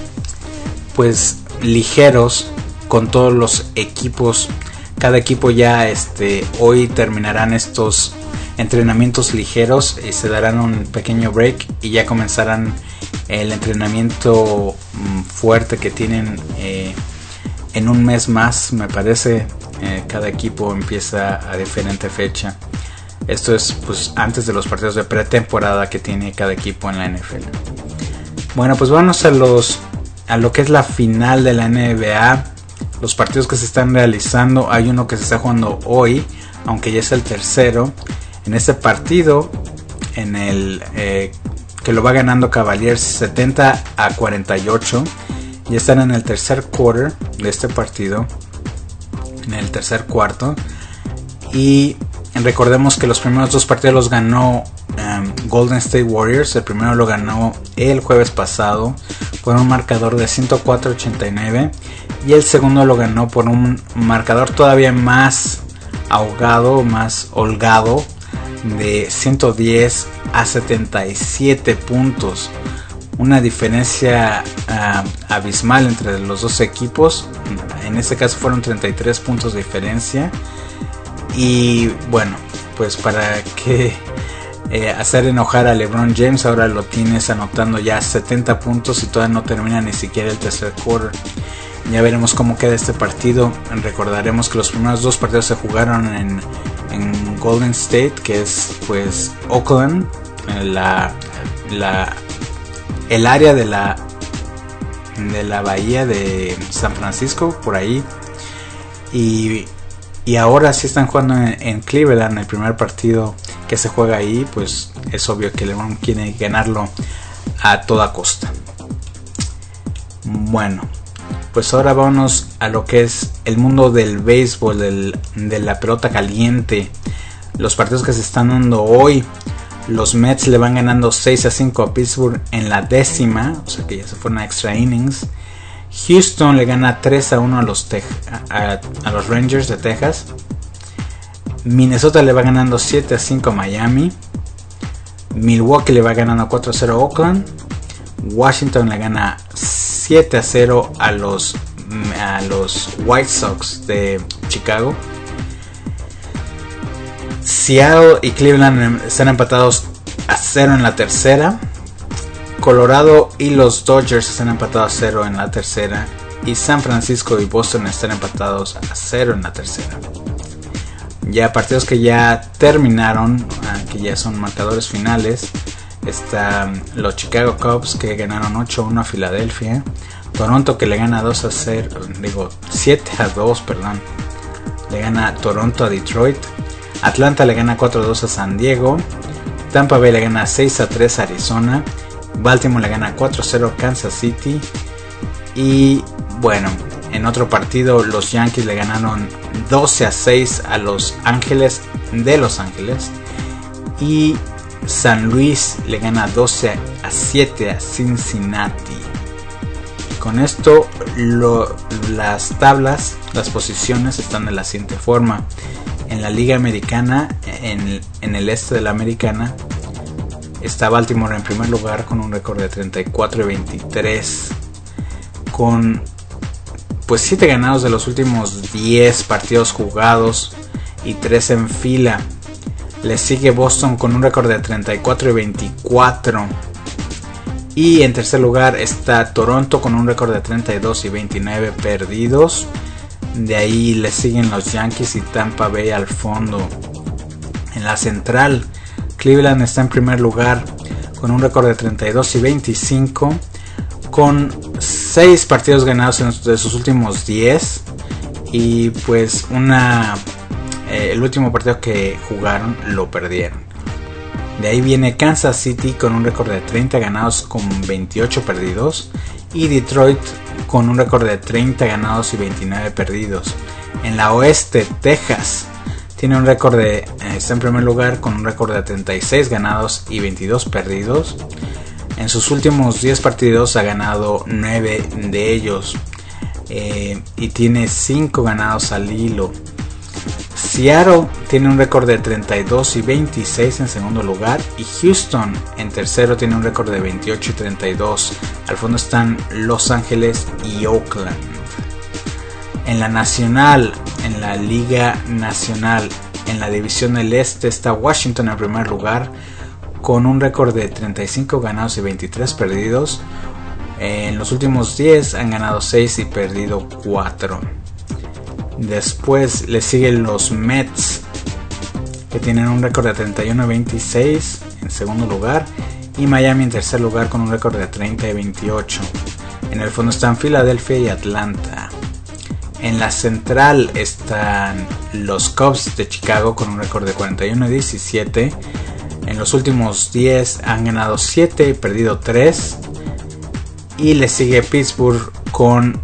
ligeros con todos los equipos. Cada equipo ya hoy terminarán estos entrenamientos ligeros y se darán un pequeño break y ya comenzarán el entrenamiento fuerte que tienen en un mes más, me parece. Cada equipo empieza a diferente fecha. Esto es pues antes de los partidos de pretemporada que tiene cada equipo en la NFL. Bueno, pues vamos a lo que es la final de la NBA. Los partidos que se están realizando, hay uno que se está jugando hoy, aunque ya es el tercero. En este partido, en el que lo va ganando Cavaliers 70-48, ya están en el tercer quarter de este partido, en el tercer cuarto, y recordemos que los primeros 2 partidos los ganó Golden State Warriors. El primero lo ganó el jueves pasado por un marcador de 104-89 y el segundo lo ganó por un marcador todavía más ahogado, más holgado, de 110 a 77 puntos. Una diferencia abismal entre los dos equipos. En este caso fueron 33 puntos de diferencia. Y bueno, pues para que hacer enojar a LeBron James, ahora lo tienes anotando ya 70 puntos y todavía no termina ni siquiera el tercer quarter. Ya veremos cómo queda este partido. Recordaremos que los primeros dos partidos se jugaron en Golden State, que es pues Oakland, el área de la bahía de San Francisco, por ahí. Y ahora sí están jugando en Cleveland, el primer partido que se juega ahí. Pues es obvio que LeBron quiere ganarlo a toda costa. Bueno, pues ahora vámonos a lo que es el mundo del béisbol, de la pelota caliente. Los partidos que se están dando hoy: los Mets le van ganando 6-5 a Pittsburgh en la 10ª, o sea que ya se fueron a extra innings. Houston le gana 3-1 a los Rangers de Texas. Minnesota le va ganando 7-5 a Miami. Milwaukee le va ganando 4-0 a Oakland. Washington le gana 7-0 a los White Sox de Chicago. Seattle y Cleveland están empatados a 0 en la tercera. Colorado y los Dodgers están empatados a 0 en la tercera. Y San Francisco y Boston están empatados a 0 en la tercera. Ya partidos que ya terminaron, que ya son marcadores finales. Están los Chicago Cubs, que ganaron 8-1 a Filadelfia. Toronto, que le gana 7-2, perdón. Le gana Toronto a Detroit. Atlanta le gana 4-2 a San Diego. Tampa Bay le gana 6-3 a Arizona. Baltimore le gana 4-0 a Kansas City. Y bueno, en otro partido los Yankees le ganaron 12-6 a Los Ángeles de Los Ángeles. Y San Luis le gana 12-7 a Cincinnati. Con esto las tablas, las posiciones están de la siguiente forma. En la Liga Americana, en el este de la Americana, está Baltimore en primer lugar con un récord de 34-23, con pues 7 ganados de los últimos 10 partidos jugados y 3 en fila. Le sigue Boston con un récord de 34-24. Y en tercer lugar está Toronto con un récord de 32 y 29 perdidos. De ahí le siguen los Yankees y Tampa Bay al fondo. En la central, Cleveland está en primer lugar con un récord de 32 y 25, con 6 partidos ganados de sus últimos 10. Y pues el último partido que jugaron lo perdieron. De ahí viene Kansas City con un récord de 30 ganados con 28 perdidos. Y Detroit con un récord de 30 ganados y 29 perdidos. En la oeste, Texas tiene un récord está en primer lugar con un récord de 36 ganados y 22 perdidos. En sus últimos 10 partidos ha ganado 9 de ellos. Y tiene 5 ganados al hilo. Seattle tiene un récord de 32 y 26 en segundo lugar. Y Houston en tercero tiene un récord de 28 y 32. Al fondo están Los Ángeles y Oakland. En la nacional, en la Liga Nacional, en la división del este está Washington en primer lugar con un récord de 35 ganados y 23 perdidos. En los últimos 10 han ganado 6 y perdido 4. Después le siguen los Mets, que tienen un récord de 31-26 en segundo lugar. Y Miami en tercer lugar con un récord de 30-28. En el fondo están Filadelfia y Atlanta. En la central están los Cubs de Chicago con un récord de 41-17. En los últimos 10 han ganado 7 y perdido 3. Y le sigue Pittsburgh con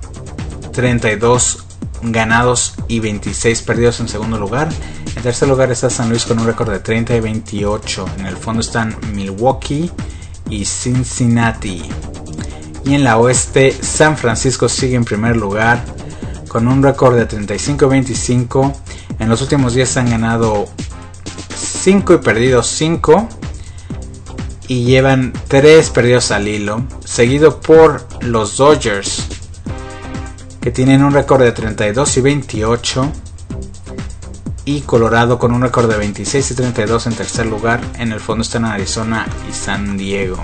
32 ganados y 26 perdidos en segundo lugar. En tercer lugar está San Luis con un récord de 30 y 28. En el fondo están Milwaukee y Cincinnati. Y en la oeste, San Francisco sigue en primer lugar con un récord de 35 y 25. En los últimos 10 han ganado 5 y perdidos 5. Y llevan 3 perdidos al hilo, seguido por los Dodgers, que tienen un récord de 32 y 28. Y Colorado con un récord de 26 y 32 en tercer lugar. En el fondo están Arizona y San Diego.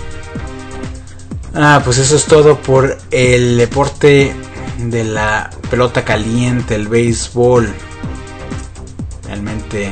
Pues eso es todo por el deporte de la pelota caliente, el béisbol. Realmente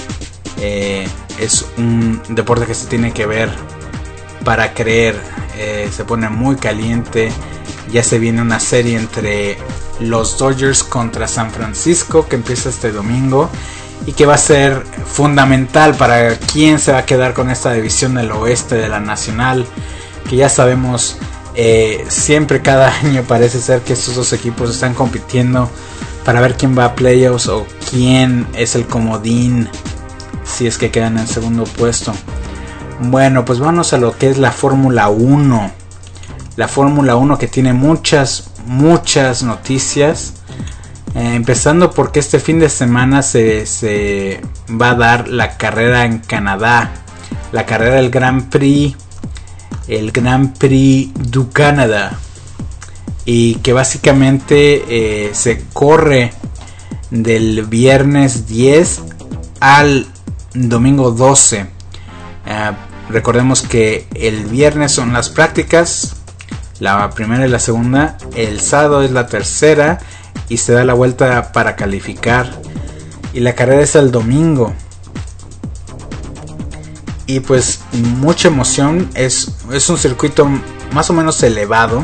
es un deporte que se tiene que ver para creer. Se pone muy caliente. Ya se viene una serie entre los Dodgers contra San Francisco que empieza este domingo y que va a ser fundamental para quién se va a quedar con esta división del oeste de la Nacional, que ya sabemos, siempre cada año parece ser que estos dos equipos están compitiendo para ver quién va a playoffs o quién es el comodín si es que quedan en segundo puesto. Bueno, pues vamos a lo que es la Fórmula 1. La Fórmula 1 que tiene muchas noticias, empezando porque este fin de semana se va a dar la carrera en Canadá, la carrera del Grand Prix, el Grand Prix du Canada, y que básicamente se corre del viernes 10 al domingo 12. Recordemos que el viernes son las prácticas, la primera y la segunda, el sábado es la tercera y se da la vuelta para calificar, y la carrera es el domingo. Y pues mucha emoción, es un circuito más o menos elevado,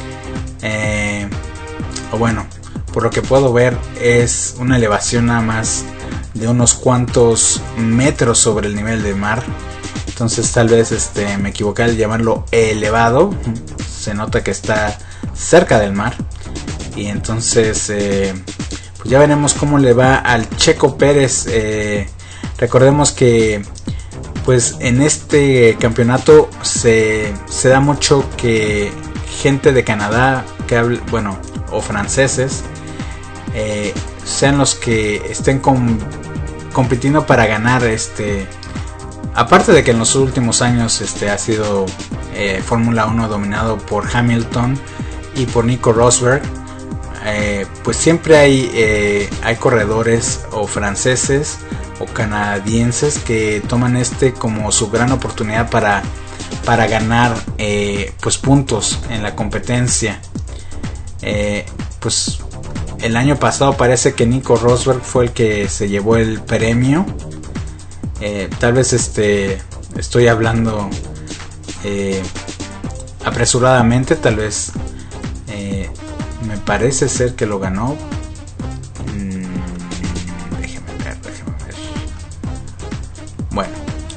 o bueno, por lo que puedo ver es una elevación nada más de unos cuantos metros sobre el nivel del mar. Entonces tal vez me equivoqué al llamarlo elevado. Se nota que está cerca del mar. Y entonces pues ya veremos cómo le va al Checo Pérez. Recordemos que pues en este campeonato se da mucho que gente de Canadá que hable, bueno, o franceses, sean los que estén compitiendo para ganar aparte de que en los últimos años ha sido Fórmula 1 dominado por Hamilton y por Nico Rosberg, pues siempre hay corredores o franceses o canadienses que toman como su gran oportunidad para ganar pues puntos en la competencia. Pues el año pasado parece que Nico Rosberg fue el que se llevó el premio. Tal vez estoy hablando apresuradamente, tal vez me parece ser que lo ganó. Déjeme ver. Bueno,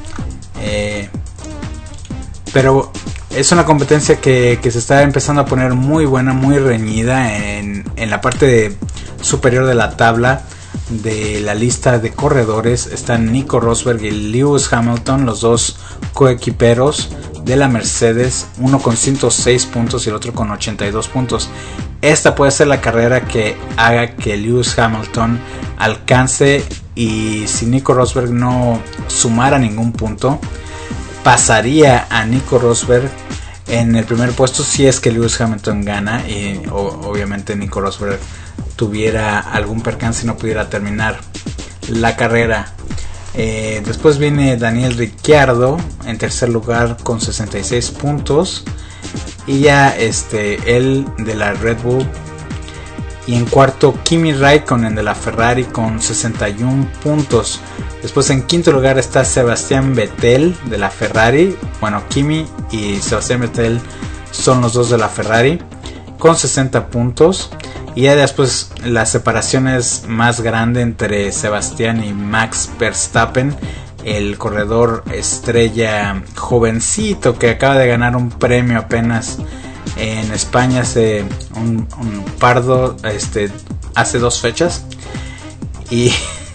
pero es una competencia que se está empezando a poner muy buena, muy reñida en la parte superior de la tabla. De la lista de corredores están Nico Rosberg y Lewis Hamilton, los dos coequiperos de la Mercedes, uno con 106 puntos y el otro con 82 puntos. Esta puede ser la carrera que haga que Lewis Hamilton alcance, y si Nico Rosberg no sumara ningún punto, pasaría a Nico Rosberg en el primer puesto si es que Lewis Hamilton gana y obviamente Nico Rosberg tuviera algún percance y no pudiera terminar la carrera. Después viene Daniel Ricciardo en tercer lugar con 66 puntos, y ya él de la Red Bull, y en cuarto Kimi Raikkonen de la Ferrari con 61 puntos. Después en quinto lugar está Sebastián Vettel de la Ferrari. Bueno, Kimi y Sebastián Vettel son los dos de la Ferrari con 60 puntos. Y ya después la separación es más grande entre Sebastián y Max Verstappen, el corredor estrella jovencito que acaba de ganar un premio apenas en España hace un pardo, hace 2 fechas. Y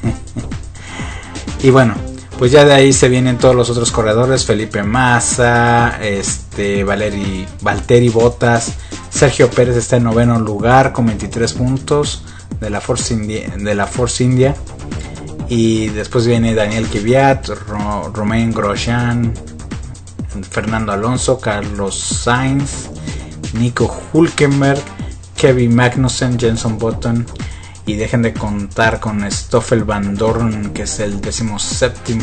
y bueno, pues ya de ahí se vienen todos los otros corredores: Felipe Massa, Valtteri Bottas. Sergio Pérez está en noveno lugar con 23 puntos de la Force India. Y después viene Daniel Kvyat, Romain Grosjean, Fernando Alonso, Carlos Sainz, Nico Hülkenberg, Kevin Magnussen, Jenson Button. Y dejen de contar con Stoffel Van Dorn, que es el 17º.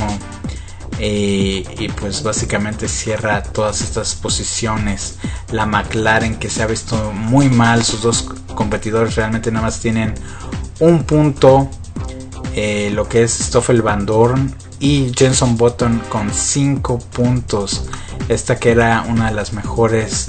Y pues básicamente cierra todas estas posiciones. La McLaren, que se ha visto muy mal. Sus dos competidores realmente nada más tienen un punto. Lo que es Stoffel Van Dorn y Jenson Button con 5 puntos. Esta que era una de las mejores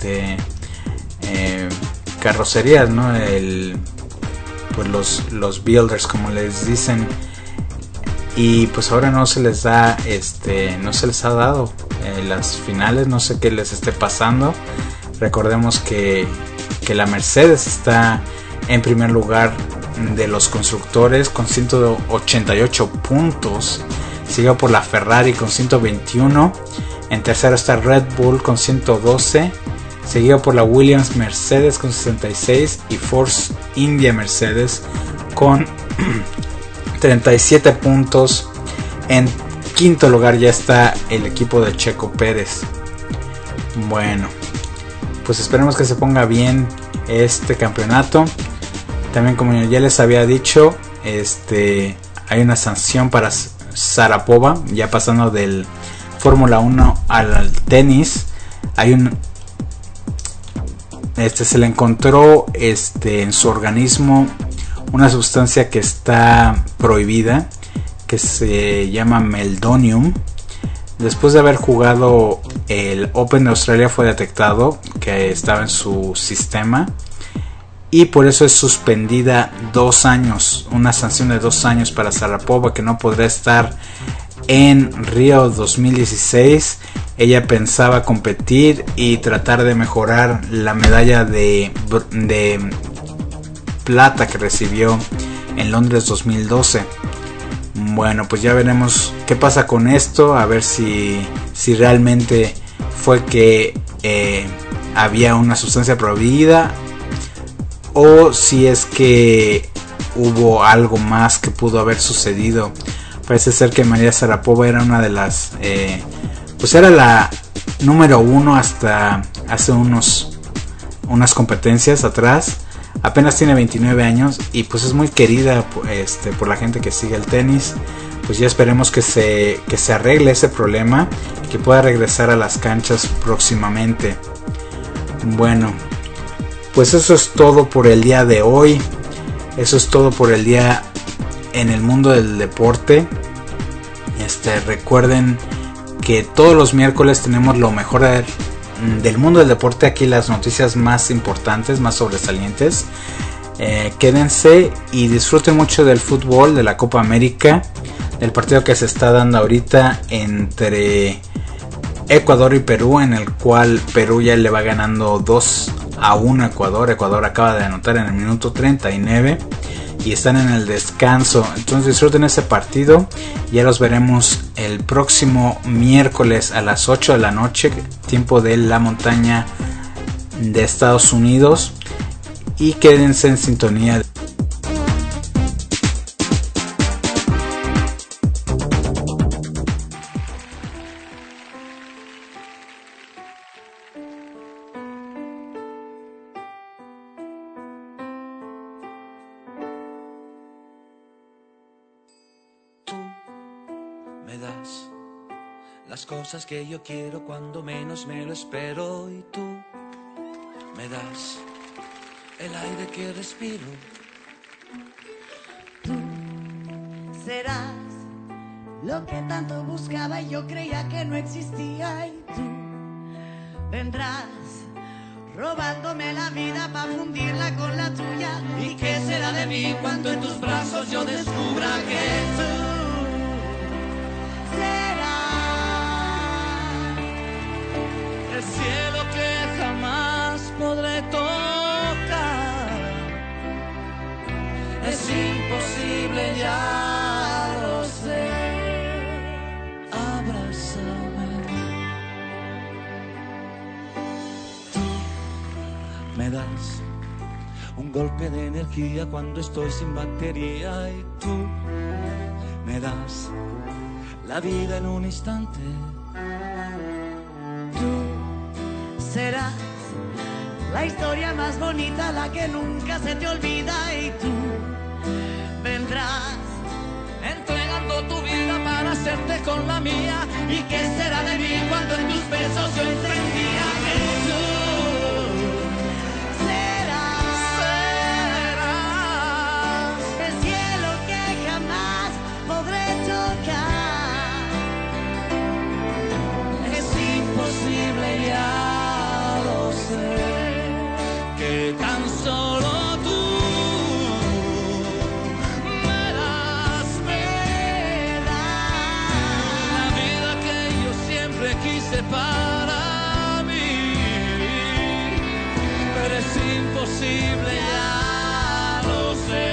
carrocerías, ¿no? Pues los builders, como les dicen, y pues ahora no se les da, no se les ha dado las finales. No sé qué les esté pasando. Recordemos que la Mercedes está en primer lugar de los constructores con 188 puntos, seguido por la Ferrari con 121. En tercero está Red Bull con 112, seguido por la Williams Mercedes con 66 y Force India Mercedes con 37 puntos. En quinto lugar ya está el equipo de Checo Pérez. Bueno, pues esperemos que se ponga bien este campeonato. También, como ya les había dicho, hay una sanción para Sharapova, ya pasando del Fórmula 1 al tenis. Se le encontró en su organismo una sustancia que está prohibida, que se llama meldonium. Después de haber jugado el Open de Australia fue detectado que estaba en su sistema y por eso es suspendida 2 años, una sanción de 2 años para Sharapova, que no podrá estar en Río 2016. Ella pensaba competir y tratar de mejorar la medalla de plata que recibió en Londres 2012. Bueno, pues ya veremos qué pasa con esto, a ver si realmente fue que había una sustancia prohibida o si es que hubo algo más que pudo haber sucedido. Parece ser que María Sharapova era una de las pues era la número 1 hasta hace unas competencias atrás. Apenas tiene 29 años y pues es muy querida por la gente que sigue el tenis. Pues ya esperemos que se arregle ese problema y que pueda regresar a las canchas próximamente. Bueno, pues eso es todo por el día de hoy. Eso es todo por el día en el mundo del deporte. Recuerden que todos los miércoles tenemos lo mejor del mundo del deporte, aquí las noticias más importantes, más sobresalientes. Quédense y disfruten mucho del fútbol, de la Copa América, del partido que se está dando ahorita entre Ecuador y Perú, en el cual Perú ya le va ganando 2-1 a Ecuador. Ecuador acaba de anotar en el minuto 39 y están en el descanso. Entonces disfruten ese partido. Ya los veremos el próximo miércoles a las 8 de la noche, tiempo de la montaña de Estados Unidos. Y quédense en sintonía. Las cosas que yo quiero cuando menos me lo espero, y tú me das el aire que respiro. Tú serás lo que tanto buscaba y yo creía que no existía, y tú vendrás robándome la vida para fundirla con la tuya. ¿Y qué será de mí cuando en tus brazos yo descubra que tú el cielo que jamás podré tocar? Es imposible, ya lo sé. Abrázame. Tú me das un golpe de energía cuando estoy sin batería, y tú me das la vida en un instante. Tú serás la historia más bonita, la que nunca se te olvida, y tú vendrás entregando tu vida para hacerte con la mía. ¿Y qué será de mí cuando en tus besos yo entendía que tú serás el cielo que jamás podré tocar? Es imposible, ya lo sé, que tan solo tú me das la vida que yo siempre quise para mí. Pero es imposible, ya lo sé.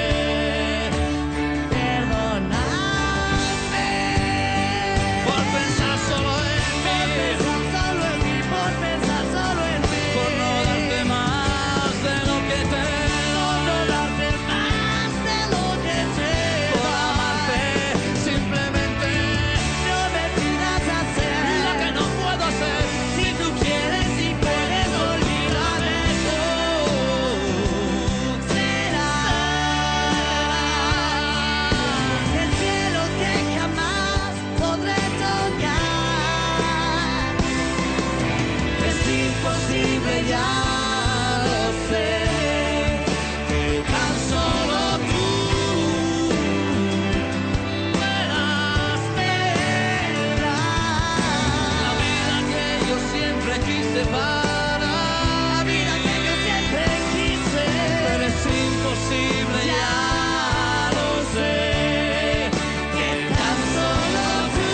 Perdóname Por pensar solo en mí, por pensar solo en mí, por no darte más de lo que te por no darte más de lo que te por amarte. Simplemente no me pidas hacer lo que no puedo hacer. si tú quieres y puedes olvidarme. Tú serás el cielo que jamás podré tocar. Es imposible, ya lo sé, que tan solo tú me das la vida que yo siempre quise para La vida que yo siempre quise. pero es imposible, ya lo sé, que tan solo tú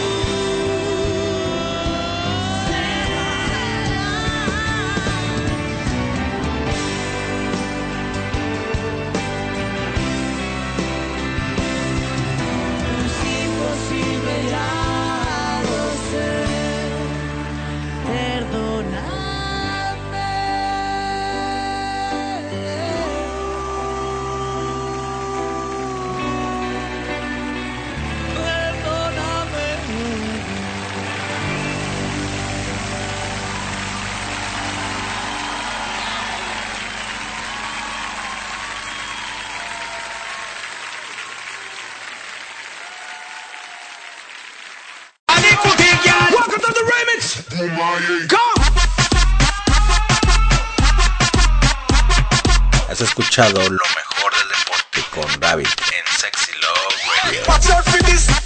Es imposible, ya lo sé. Welcome to the remix. Has escuchado lo mejor del deporte con David en Sexy Love Radio. Watch out for this.